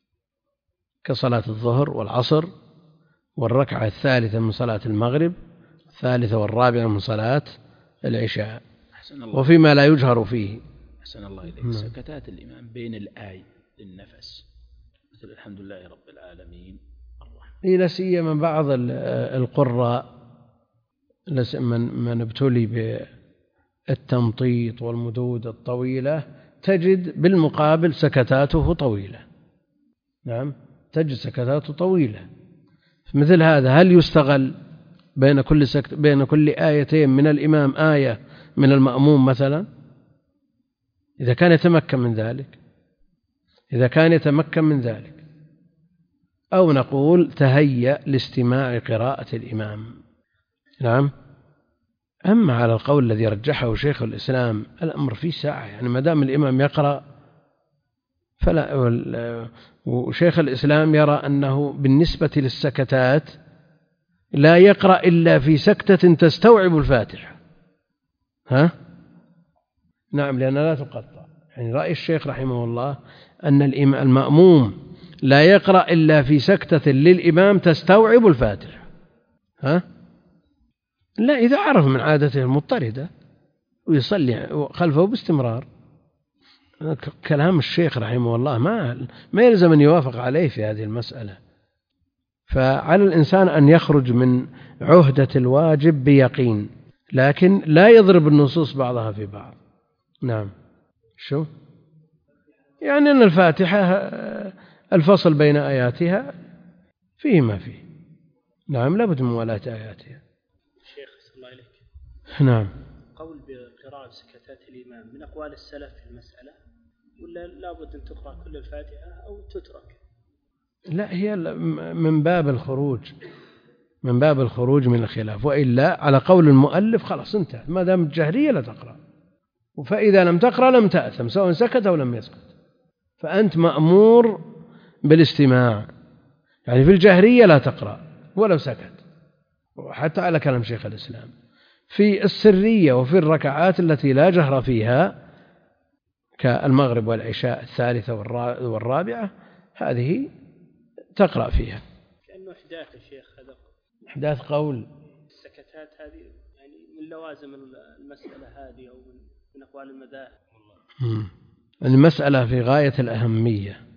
كصلاة الظهر والعصر والركعة الثالثة من صلاة المغرب، الثالثة والرابعة من صلاة العشاء، وفيما لا يجهر فيه. أحسن الله إليك. سكتات الإمام بين الآي للنفس، مثل الحمد لله رب العالمين الرحمن. لا سيما بعض القراء من من ابتلي بالتمطيط والمدود الطويلة تجد بالمقابل سكتاته طويلة، نعم، تجد سكتاته طويلة. مثل هذا هل يستغل بين كل سكت بين كل آيتين من الإمام آية من المأموم مثلا؟ إذا كان يتمكن من ذلك، إذا كان يتمكن من ذلك أو نقول تهيأ لاستماع قراءة الإمام، نعم. أما على القول الذي رجحه شيخ الإسلام الأمر فيه ساعة، يعني ما دام الإمام يقرأ فلا. وشيخ الإسلام يرى أنه بالنسبة للسكتات لا يقرأ إلا في سكتة تستوعب الفاتحة، ها؟ نعم، لأنها لا تقطع. يعني رأي الشيخ رحمه الله أن المأموم لا يقرأ إلا في سكتة للإمام تستوعب الفاتحة، ها؟ لا، إذا عرف من عادته المضطردة ويصلي خلفه باستمرار. كلام الشيخ رحمه الله ما ما يلزم أن يوافق عليه في هذه المسألة. فعلى الإنسان أن يخرج من عهدة الواجب بيقين، لكن لا يضرب النصوص بعضها في بعض. نعم. شو يعني أن الفاتحة الفصل بين آياتها فيه ما فيه، نعم، لابد من موالاة آياتها. شيخ صلى الله عليك. نعم. قول بقراءة سكتات الإمام من أقوال السلف في المسألة، ولا لابد أن تقرأ كل الفاتحة أو تترك؟ لا، هي من باب الخروج من باب الخروج من الخلاف، وإلا على قول المؤلف خلاص انتهى، ما دام الجهرية لا تقرأ، فإذا لم تقرأ لم تأثم سواء سكت أو لم يسكت، فأنت مأمور بالاستماع. يعني في الجهرية لا تقرأ ولو سكت، حتى على كلام شيخ الإسلام. في السرية وفي الركعات التي لا جهر فيها كالمغرب والعشاء الثالثة والرابعة هذه تقرأ فيها. كأنه إحداث الشيخ هذا إحداث قول السكتات هذه، يعني من لوازم المسألة هذه أو من أقوال المذاهب. المسألة في غاية الأهمية،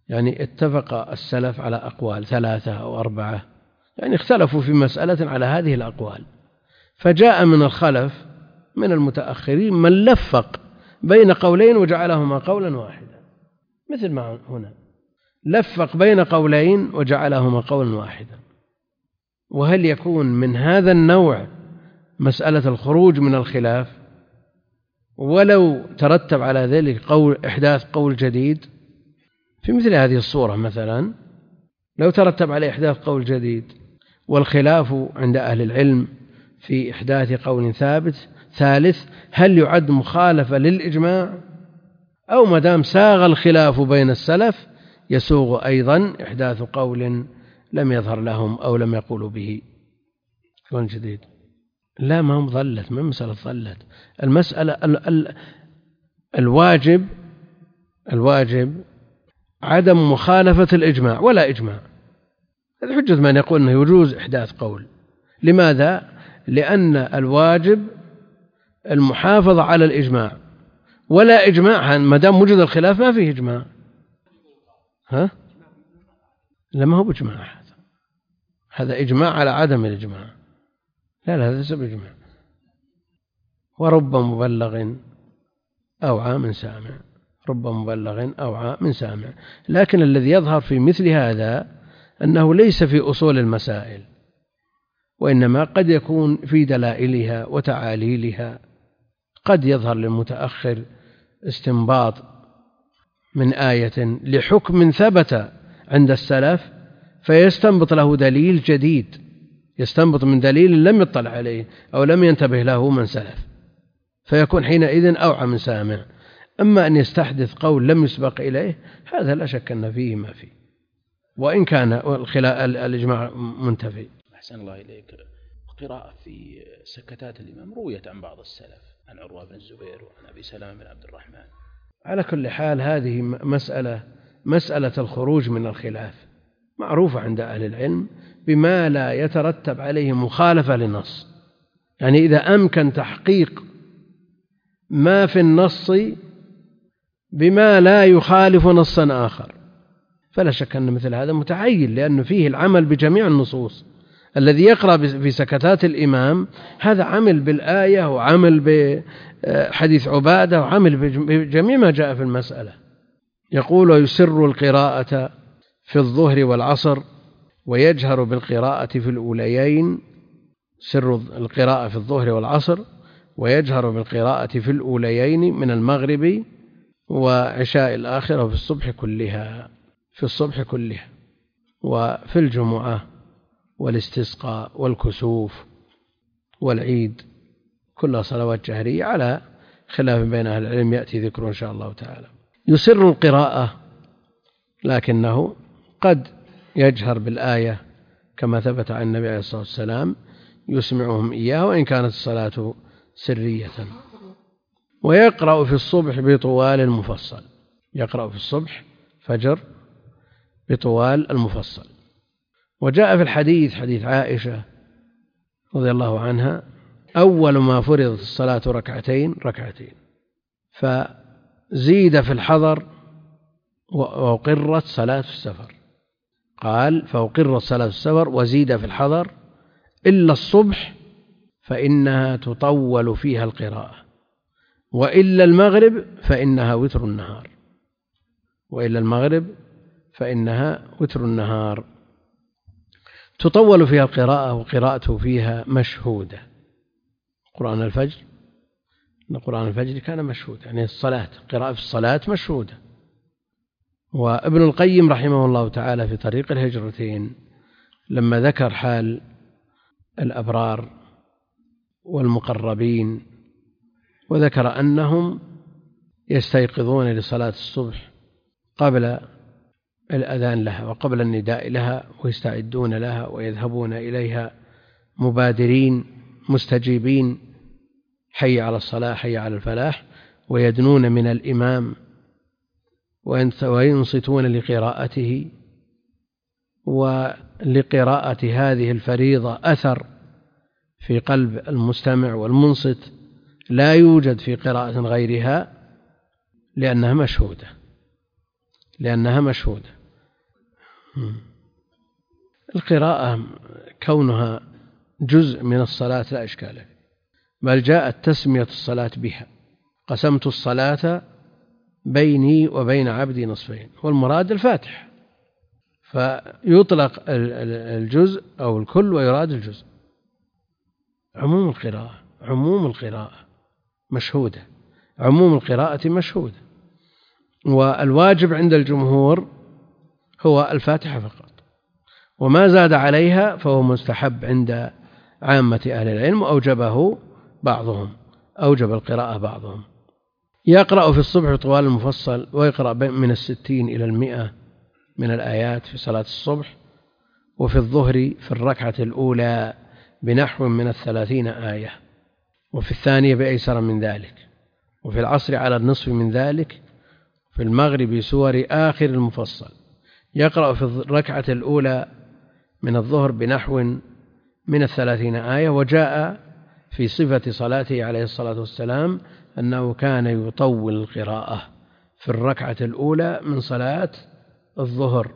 يعني اتفق السلف على أقوال ثلاثة أو أربعة، يعني اختلفوا في مسألة على هذه الأقوال، فجاء من الخلف من المتأخرين من لفق بين قولين وجعلهما قولا واحدا، مثل ما هنا لفق بين قولين وجعلهما قولا واحدا. وهل يكون من هذا النوع مسألة الخروج من الخلاف ولو ترتب على ذلك قول إحداث قول جديد؟ في مثل هذه الصورة مثلا لو ترتب على إحداث قول جديد والخلاف عند أهل العلم في إحداث قول ثابت ثالث، هل يعد مخالفة للإجماع أو مدام ساغ الخلاف بين السلف يسوغ أيضا إحداث قول لم يظهر لهم أو لم يقولوا به قول جديد؟ لا، ما هم ظلت، ما مسألة ظلت. المسألة ال ال الواجب الواجب عدم مخالفة الإجماع ولا إجماع. هذا حجة من يقول أنه يجوز إحداث قول. لماذا؟ لأن الواجب المحافظة على الإجماع، ولا إجماع ما دام وجد الخلاف ما فيه إجماع. ها؟ لما هو بإجماع، هذا هذا إجماع على عدم الإجماع. لا لا، هذا ليس بإجماع. ورب مبلغ أوعى من سامع، رب مبلغ أوعى من سامع. لكن الذي يظهر في مثل هذا أنه ليس في أصول المسائل، وإنما قد يكون في دلائلها وتعاليلها. قد يظهر للمتأخر استنباط من آية لحكم ثبت عند السلف فيستنبط له دليل جديد، يستنبط من دليل لم يطلع عليه أو لم ينتبه له من سلف، فيكون حينئذ أوعى من سامع. أما أن يستحدث قول لم يسبق إليه هذا لا شك أن فيه ما فيه، وإن كان الإجماع منتفي. أحسن الله إليك. القراءة في سكتات الإمام رويت عن بعض السلف، عن عروة بن الزبير وعن أبي سلمة بن عبد الرحمن. على كل حال هذه مسألة مسألة الخروج من الخلاف معروفة عند أهل العلم بما لا يترتب عليه مخالفة للنص. يعني إذا أمكن تحقيق ما في النص بما لا يخالف نصا آخر فلا شك أن مثل هذا متعين، لأنه فيه العمل بجميع النصوص. الذي يقرأ في سكتات الإمام هذا عمل بالآية وعمل بحديث عبادة وعمل بجميع ما جاء في المسألة. يقول: ويسر القراءة في الظهر والعصر ويجهر بالقراءة في الأوليين. سر القراءة في الظهر والعصر ويجهر بالقراءة في الأوليين من المغرب وعشاء الآخرة وفي الصبح كلها في الصبح كلها وفي الجمعة والاستسقاء والكسوف والعيد، كلها صلوات جهرية على خلاف بين أهل العلم يأتي ذكره إن شاء الله تعالى. يسر القراءة لكنه قد يجهر بالآية كما ثبت عن النبي عليه الصلاة والسلام يسمعهم إياها وإن كانت الصلاة سرية. ويقرأ في الصبح بطوال المفصل، يقرأ في الصبح فجر بطوال المفصل. وجاء في الحديث حديث عائشة رضي الله عنها: أول ما فرضت الصلاة ركعتين ركعتين، فزيد في الحضر وأقرت صلاة في السفر. قال: فأقرت صلاة في السفر وزيد في الحضر إلا الصبح فإنها تطول فيها القراءة، وإلا المغرب فإنها وتر النهار، وإلا المغرب فإنها وتر النهار. تطول فيها القراءة وقراءته فيها مشهودة. قرآن الفجر قرآن الفجر كان مشهود، يعني الصلاة قراءة في الصلاة مشهودة. وابن القيم رحمه الله تعالى في طريق الهجرتين لما ذكر حال الأبرار والمقربين وذكر أنهم يستيقظون لصلاة الصبح قبل الأذان لها وقبل النداء لها ويستعدون لها ويذهبون إليها مبادرين مستجيبين، حي على الصلاة حي على الفلاح، ويدنون من الإمام وينصتون لقراءته. ولقراءة هذه الفريضة أثر في قلب المستمع والمنصت لا يوجد في قراءة غيرها لأنها مشهودة لأنها مشهودة القراءة كونها جزء من الصلاة لا إشكال فيه، بل جاءت تسمية الصلاة بها: قسمت الصلاة بيني وبين عبدي نصفين، والمراد الفاتحة، فيطلق الجزء أو الكل ويراد الجزء. عموم القراءة عموم القراءة مشهودة عموم القراءة مشهودة، والواجب عند الجمهور هو الفاتحة فقط، وما زاد عليها فهو مستحب عند عامة أهل العلم، وأوجبه بعضهم أوجب القراءة بعضهم. يقرأ في الصبح طوال المفصل، ويقرأ من الستين إلى المئة من الآيات في صلاة الصبح، وفي الظهر في الركعة الأولى بنحو من الثلاثين آية، وفي الثانية بأيسر من ذلك، وفي العصر على النصف من ذلك، في المغرب سور آخر المفصل. يقرأ في الركعة الأولى من الظهر بنحو من الثلاثين آية. وجاء في صفة صلاته عليه الصلاة والسلام أنه كان يطول القراءة في الركعة الأولى من صلاة الظهر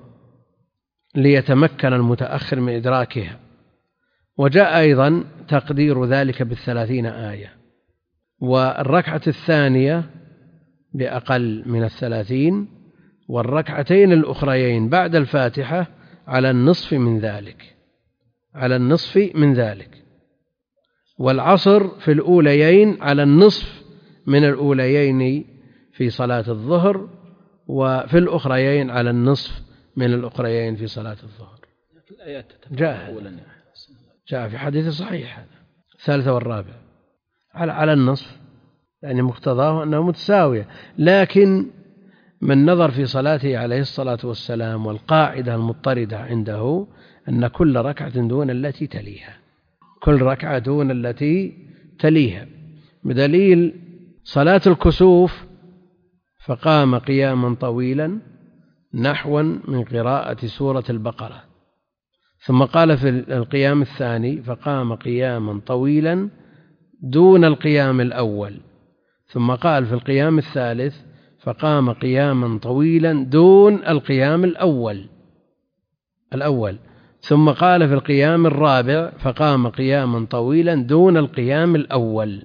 ليتمكن المتأخر من إدراكها. وجاء أيضا تقدير ذلك بالثلاثين آية، والركعة الثانية بأقل من الثلاثين، والركعتين الأخريين بعد الفاتحة على النصف من ذلك على النصف من ذلك والعصر في الأوليين على النصف من الأوليين في صلاة الظهر، وفي الأخريين على النصف من الأخريين في صلاة الظهر. جاء جاء في حديث صحيح هذا الثالثة والرابع على على النصف، يعني مقتضاه أنه متساوية. لكن من نظر في صلاته عليه الصلاة والسلام والقاعدة المضطردة عنده أن كل ركعة دون التي تليها كل ركعة دون التي تليها بدليل صلاة الكسوف فقام قياما طويلا نحوا من قراءة سورة البقرة، ثم قال في القيام الثاني فقام قياما طويلا دون القيام الأول، ثم قال في القيام الثالث فقام قياما طويلا دون القيام الأول الأول ثم قال في القيام الرابع فقام قياما طويلا دون القيام الأول.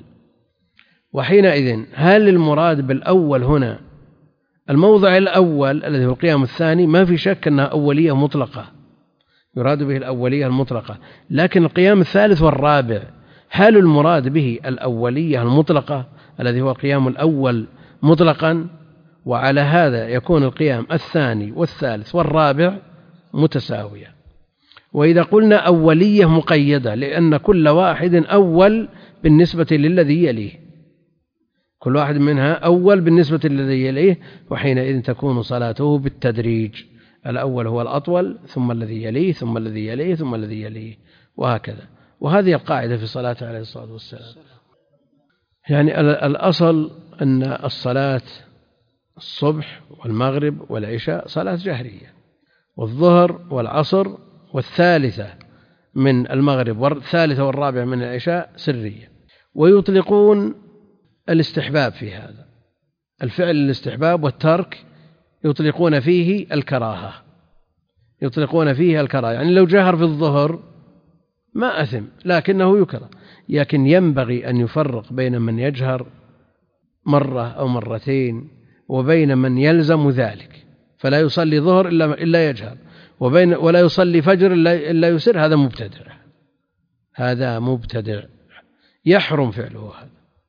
وحينئذ هل المراد بالأول هنا الموضع الأول الذي هو القيام الثاني؟ ما في شك أنها أولية مطلقة، يراد به الأولية المطلقة. لكن القيام الثالث والرابع هل المراد به الأولية المطلقة الذي هو القيام الأول مطلقا؟ وعلى هذا يكون القيام الثاني والثالث والرابع متساوية. وإذا قلنا أولية مقيدة لأن كل واحد أول بالنسبة للذي يليه كل واحد منها أول بالنسبة للذي يليه وحينئذ تكون صلاته بالتدريج، الأول هو الأطول ثم الذي يليه ثم الذي يليه ثم الذي يليه وهكذا. وهذه القاعدة في صلاته عليه الصلاة والسلام. يعني الأصل أن الصلاة الصبح والمغرب والعشاء صلاة جهرية، والظهر والعصر والثالثة من المغرب والثالثة والرابعة من العشاء سرية. ويطلقون الاستحباب في هذا، الفعل الاستحباب والترك يطلقون فيه الكراهة يطلقون فيه الكراهة يعني لو جهر في الظهر ما أثم لكنه يكره. لكن ينبغي أن يفرق بين من يجهر مرة أو مرتين وبين من يلزم ذلك، فلا يصلي ظهر إلا, إلا يجهر، وبين ولا يصلي فجر إلا, إلا يسر. هذا مبتدع هذا مبتدع يحرم فعله هذا.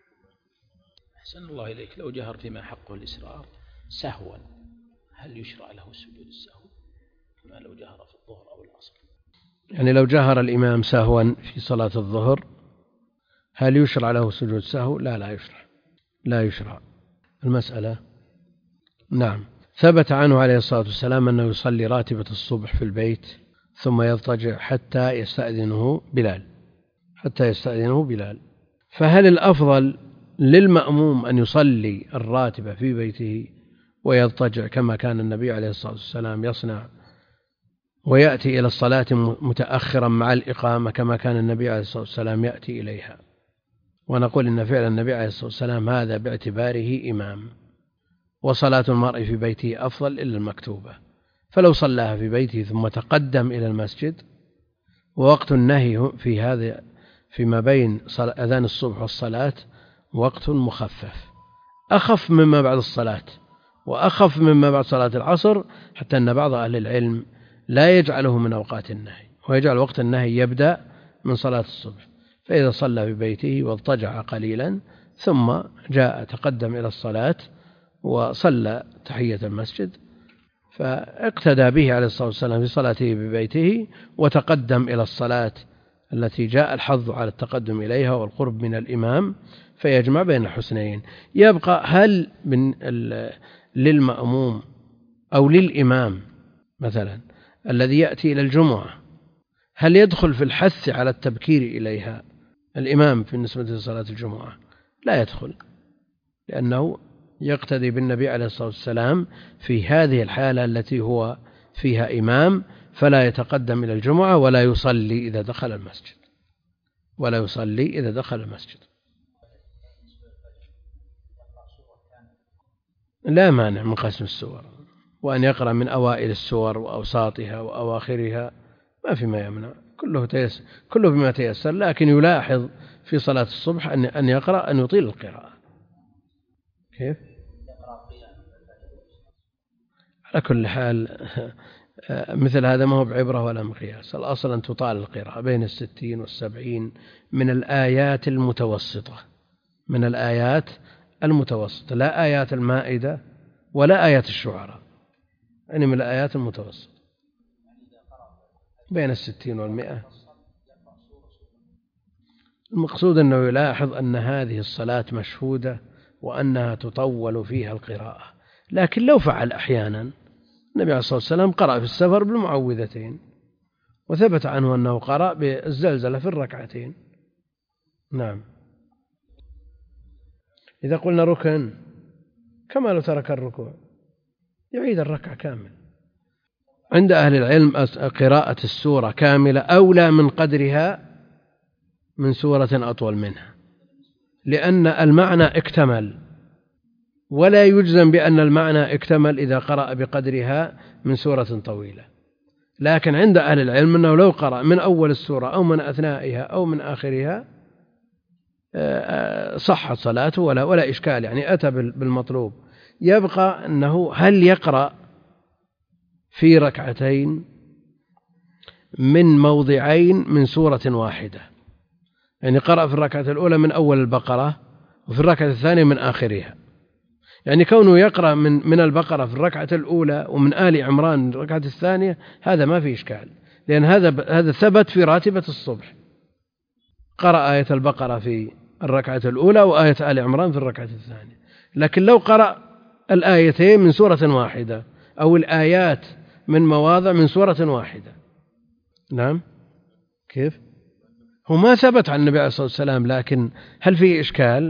أحسن الله إليك. لو جهر فيما حقه الإسرار سهوا هل يشرع له سجود السهو كما لو جهر في الظهر أو العصر؟ يعني لو جهر الإمام سهوا في صلاة الظهر هل يشرع له سجود سهو؟ لا لا يشرع لا يشرع المسألة. نعم. ثبت عنه عليه الصلاة والسلام أنه يصلي راتبة الصبح في البيت ثم يضطجع حتى يستأذنه بلال حتى يستأذنه بلال فهل الأفضل للمأموم أن يصلي الراتبة في بيته ويضطجع كما كان النبي عليه الصلاة والسلام يصنع، ويأتي إلى الصلاة متأخرا مع الإقامة كما كان النبي عليه الصلاة والسلام يأتي إليها؟ ونقول إن فعل النبي عليه الصلاة والسلام هذا باعتباره إمام، وصلاة المرء في بيته أفضل إلا المكتوبة، فلو صلاها في بيته ثم تقدم إلى المسجد، ووقت النهي في هذا فيما بين أذان الصبح والصلاة وقت مخفف، أخف مما بعد الصلاة وأخف مما بعد صلاة العصر، حتى أن بعض أهل العلم لا يجعله من أوقات النهي، ويجعل وقت النهي يبدأ من صلاة الصبح. فإذا صلى في بيته واضطجع قليلا ثم جاء تقدم إلى الصلاة وصلى تحية المسجد، فاقتدى به عليه الصلاة والسلام في صلاته ببيته وتقدم إلى الصلاة التي جاء الحظ على التقدم إليها والقرب من الإمام، فيجمع بين الحسنين. يبقى هل من للمأموم أو للإمام مثلا الذي يأتي إلى الجمعة هل يدخل في الحث على التبكير إليها الإمام في نسبة لصلاة الجمعة؟ لا يدخل، لأنه يقتدي بالنبي عليه الصلاة والسلام في هذه الحالة التي هو فيها إمام، فلا يتقدم إلى الجمعة ولا يصلي إذا دخل المسجد ولا يصلي إذا دخل المسجد. لا مانع من قسم السور، وأن يقرأ من أوائل السور وأوساطها وأواخرها ما في ما يمنع، كله تيسر، كله بما تيسر، لكن يلاحظ في صلاة الصبح أن أن يقرأ أن يطيل القراءة. كيف؟ على كل حال مثل هذا ما هو بعبرة ولا مقياس، الأصل أن تطال القراءة بين الستين والسبعين من الآيات المتوسطة، من الآيات المتوسطة، لا آيات المائدة ولا آيات الشعراء، يعني من الآيات المتوسطة بين الستين والمئة. المقصود أنه يلاحظ أن هذه الصلاة مشهودة وأنها تطول فيها القراءة، لكن لو فعل أحيانا، النبي عليه الصلاة والسلام قرأ في السفر بالمعوذتين، وثبت عنه أنه قرأ بالزلزلة في الركعتين. نعم. إذا قلنا ركن كما لو ترك الركوع يعيد الركعة كامل. عند أهل العلم قراءة السورة كاملة أولى من قدرها من سورة أطول منها، لأن المعنى اكتمل، ولا يجزم بأن المعنى اكتمل إذا قرأ بقدرها من سورة طويلة. لكن عند أهل العلم أنه لو قرأ من أول السورة أو من أثنائها أو من آخرها صحت صلاته ولا ولا إشكال، يعني أتى بالمطلوب. يبقى أنه هل يقرأ في ركعتين من موضعين من سورة واحدة، يعني قرأ في الركعة الأولى من أول البقرة وفي الركعة الثانية من آخرها، يعني كونه يقرأ من من البقرة في الركعة الأولى ومن آل عمران في الركعة الثانية هذا ما في إشكال، لأن هذا هذا ثبت في راتبة الصبح، قرأ آية البقرة في الركعة الأولى وآية آل عمران في الركعة الثانية. لكن لو قرأ الآيتين من سورة واحدة أو الآيات من مواضع من سورة واحدة، نعم كيف؟ هو ما ثبت عن النبي عليه الصلاة والسلام، لكن هل فيه إشكال؟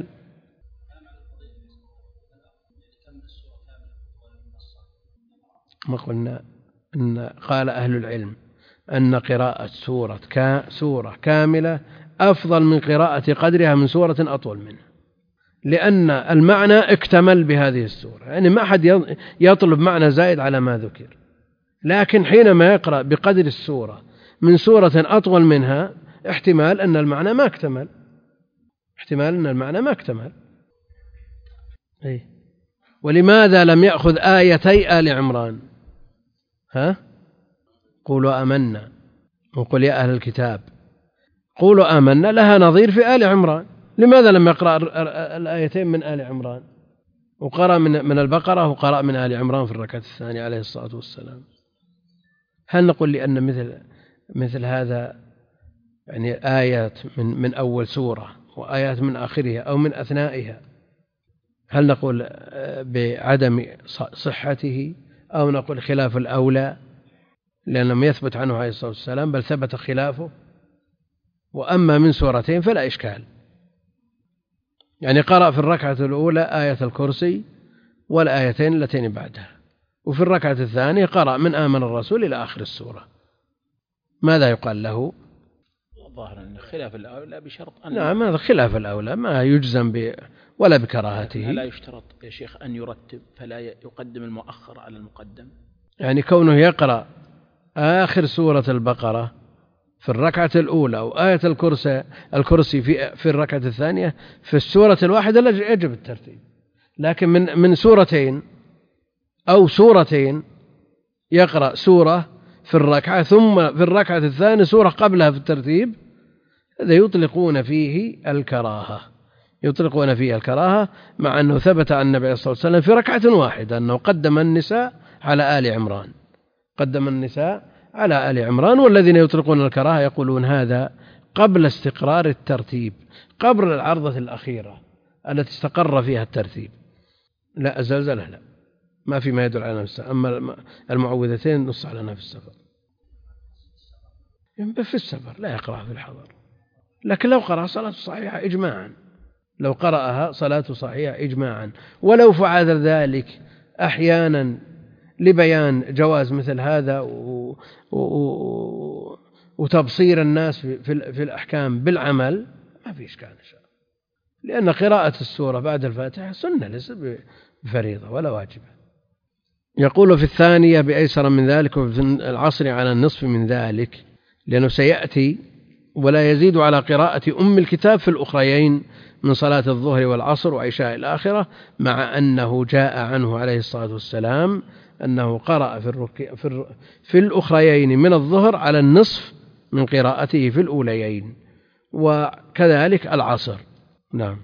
ما قلنا أن قال أهل العلم أن قراءة سورة كا سورة كاملة أفضل من قراءة قدرها من سورة أطول منها، لأن المعنى اكتمل بهذه السورة، يعني ما أحد يطلب معنى زائد على ما ذكر. لكن حينما يقرأ بقدر السورة من سورة أطول منها احتمال أن المعنى ما اكتمل، احتمال أن المعنى ما اكتمل. أي. ولماذا لم يأخذ آيتي آل عمران؟ ها؟ قولوا آمنا وقل يا أهل الكتاب قولوا آمنا لها نظير في آل عمران، لماذا لم يقرأ الآيتين من آل عمران وقرأ من من البقرة وقرأ من آل عمران في الركعة الثانية عليه الصلاة والسلام؟ هل نقول لأن مثل مثل هذا يعني آيات من من أول سورة وآيات من آخرها أو من أثنائها، هل نقول بعدم صحته أو نقول خلاف الأولى لأن لم يثبت عنه عليه الصلاة والسلام بل ثبت خلافه؟ وأما من سورتين فلا إشكال، يعني قرأ في الركعة الأولى آية الكرسي والآيتين اللتين بعدها، وفي الركعة الثانية قرأ من آمن الرسول إلى آخر السورة، ماذا يقال له؟ ظاهرا أن خلاف الأولى بشرط أن نعم هذا خلاف الأولى ما يجزم ب ولا بكراهته. لا يشترط يا شيخ أن يرتب فلا يقدم المؤخر على المقدم؟ يعني كونه يقرأ آخر سورة البقرة في الركعة الأولى أو آية الكرسي الكرسي في في الركعة الثانية في السورة الواحدة لا يجب الترتيب، لكن من من سورتين أو سورتين يقرأ سورة في الركعة ثم في الركعة الثانية سورة قبلها في الترتيب، هذا يطلقون فيه الكراهة، يطلقون فيه الكراهة، مع أنه ثبت عن النبي صلى الله عليه وسلم في ركعة واحدة أنه قدم النساء على آل عمران، قدم النساء على آل عمران. والذين يطلقون الكراهة يقولون هذا قبل استقرار الترتيب، قبل العرضة الأخيرة التي استقر فيها الترتيب. لا الزلزلة لا، ما في ما يدل على نفسه. أما المعوذتين نص على في السفر، في السفر لا يقرأ في الحضر، لكن لو قرأ صلاة صحيحة إجماعا، لو قرأها صلاة صحيحة إجماعا، ولو فعل ذلك أحيانا لبيان جواز مثل هذا و... و... وتبصير الناس في, في الأحكام بالعمل، ما في إشكال إن شاء الله، لأن قراءة السورة بعد الفاتحة سنة ليس بفريضة ولا واجبة. يقول في الثانية بأيسر من ذلك، وفي العصر على النصف من ذلك، لأنه سيأتي ولا يزيد على قراءة أم الكتاب في الأخريين من صلاة الظهر والعصر وعشاء الآخرة، مع أنه جاء عنه عليه الصلاة والسلام أنه قرأ في, الرك... في, الر... في الأخريين من الظهر على النصف من قراءته في الأوليين، وكذلك العصر. نعم.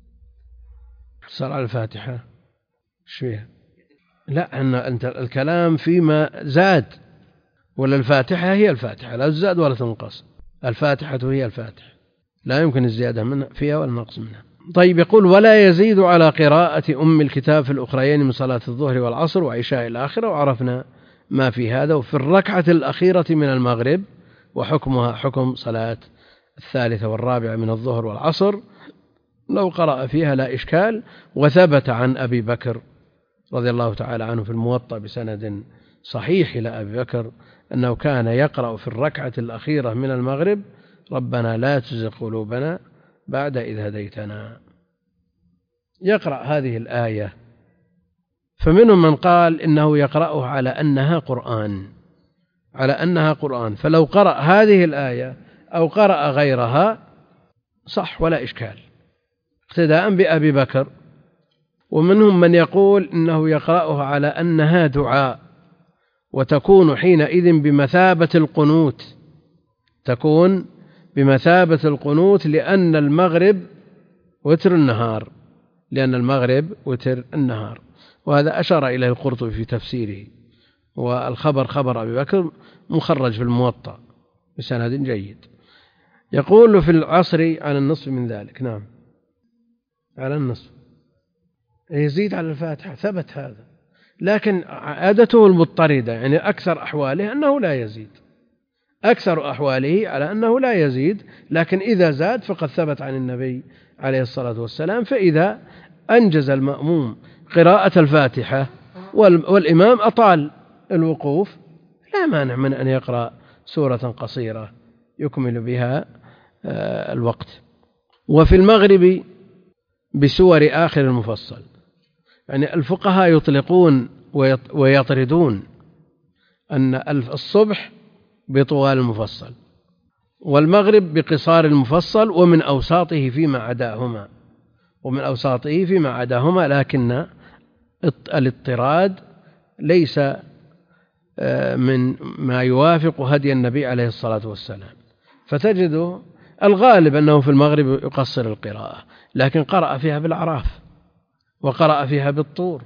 صار على الفاتحة شوية، لا أن أنت الكلام فيما زاد، ولا الفاتحة هي الفاتحة لا تزاد ولا تنقص، الفاتحة هي الفاتحة لا يمكن الزيادة منها فيها ولا النقص منها. طيب يقول ولا يزيد على قراءة أم الكتاب في الأخريين من صلاة الظهر والعصر وعشاء الآخرة، وعرفنا ما في هذا. وفي الركعة الأخيرة من المغرب، وحكمها حكم صلاة الثالثة والرابعة من الظهر والعصر، لو قرأ فيها لا إشكال. وثبت عن أبي بكر رضي الله تعالى عنه في الموطأ بسند صحيح إلى أبي بكر أنه كان يقرأ في الركعة الأخيرة من المغرب ربنا لا تزغ قلوبنا بعد إذ هديتنا، يقرأ هذه الآية. فمنهم من قال إنه يقرأه على أنها قرآن، على أنها قرآن، فلو قرأ هذه الآية أو قرأ غيرها صح ولا إشكال اقتداء بأبي بكر. ومنهم من يقول إنه يقرأه على أنها دعاء، وتكون حينئذ بمثابة القنوت، تكون بمثابة القنوت لأن المغرب وتر النهار، لأن المغرب وتر النهار. وهذا أشار إليه القرطبي في تفسيره، والخبر خبر أبي بكر مخرج في الموطأ بسند جيد. يقول في العصر على النصف من ذلك. نعم على النصف، يزيد على الفاتحة، ثبت هذا، لكن عادته المضطردة يعني أكثر أحواله أنه لا يزيد، أكثر أحواله على أنه لا يزيد، لكن إذا زاد فقد ثبت عن النبي عليه الصلاة والسلام. فإذا أنجز المأموم قراءة الفاتحة والإمام أطال الوقوف لا مانع من أن يقرأ سورة قصيرة يكمل بها الوقت. وفي المغرب بسور آخر المفصل، يعني الفقهاء يطلقون ويطردون أن الصبح بطوال المفصل، والمغرب بقصار المفصل، ومن أوساطه فيما عداهما، ومن أوساطه فيما عداهما، لكن الاضطراد ليس من ما يوافق هدي النبي عليه الصلاة والسلام. فتجد الغالب أنه في المغرب يقصر القراءة، لكن قرأ فيها بالأعراف، وقرأ فيها بالطور،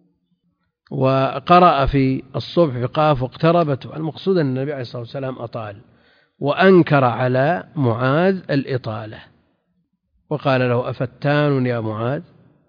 وقرأ في الصبح بقاف واقتربت. المقصود أن النبي عليه الصلاة والسلام أطال، وأنكر على معاذ الإطالة وقال له أفتان يا معاذ،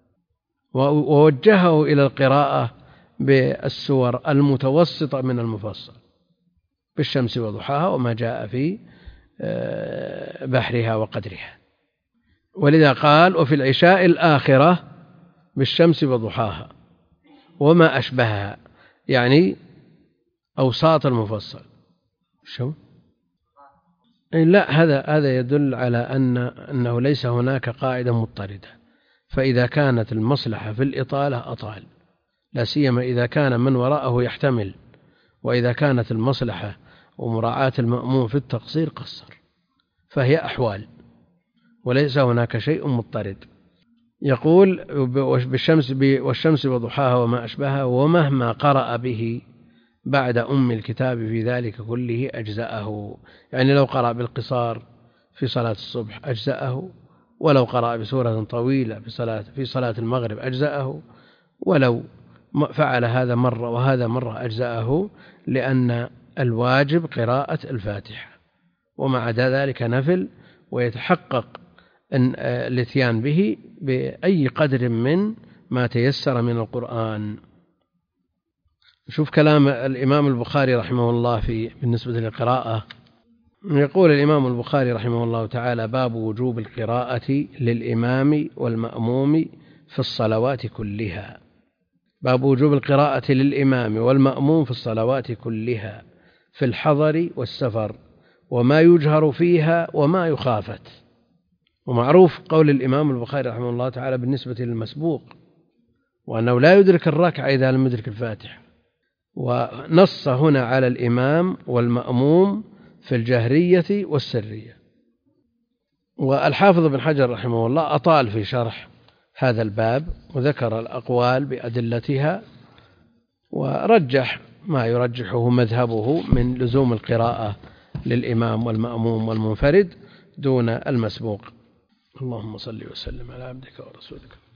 ووجهه إلى القراءة بالسور المتوسطة من المفصل، بالشمس وضحاها وما جاء في بحرها وقدرها. ولذا قال وفي العشاء الآخرة بالشمس وضحاها وما أشبهها، يعني أوساط المفصل. شو؟ لا، هذا هذا يدل على أن أنه ليس هناك قاعدة مضطردة، فإذا كانت المصلحة في الإطالة أطال، لا سيما إذا كان من وراءه يحتمل وإذا كانت المصلحة ومراعاة المأموم في التقصير قصر، فهي أحوال وليس هناك شيء مضطرد. يقول بالشمس والشمس وضحاها وما أشبهها ومهما قرأ به بعد أم الكتاب في ذلك كله أجزأه، يعني لو قرأ بالقصار في صلاة الصبح أجزأه، ولو قرأ بسورة طويلة في صلاة في صلاة المغرب أجزأه، ولو فعل هذا مرة وهذا مرة أجزأه، لأن الواجب قراءة الفاتحة، وما عدا ذلك نفل، ويتحقق الاتيان به بأي قدر من ما تيسر من القرآن. نشوف كلام الإمام البخاري رحمه الله في بالنسبة للقراءة. يقول الإمام البخاري رحمه الله تعالى: باب وجوب القراءة للإمام والمأموم في الصلوات كلها. باب وجوب القراءة للإمام والمأموم في الصلوات كلها في الحضر والسفر، وما يجهر فيها وما يخافت. ومعروف قول الإمام البخاري رحمه الله تعالى بالنسبة للمسبوق، وأنه لا يدرك الركعة إذا لم يدرك الفاتحة، ونص هنا على الإمام والمأموم في الجهرية والسرية. والحافظ بن حجر رحمه الله أطال في شرح هذا الباب وذكر الأقوال بأدلتها، ورجح ما يرجحه مذهبه من لزوم القراءة للإمام والمأموم والمنفرد دون المسبوق. اللهم صل وسلم على عبدك ورسولك.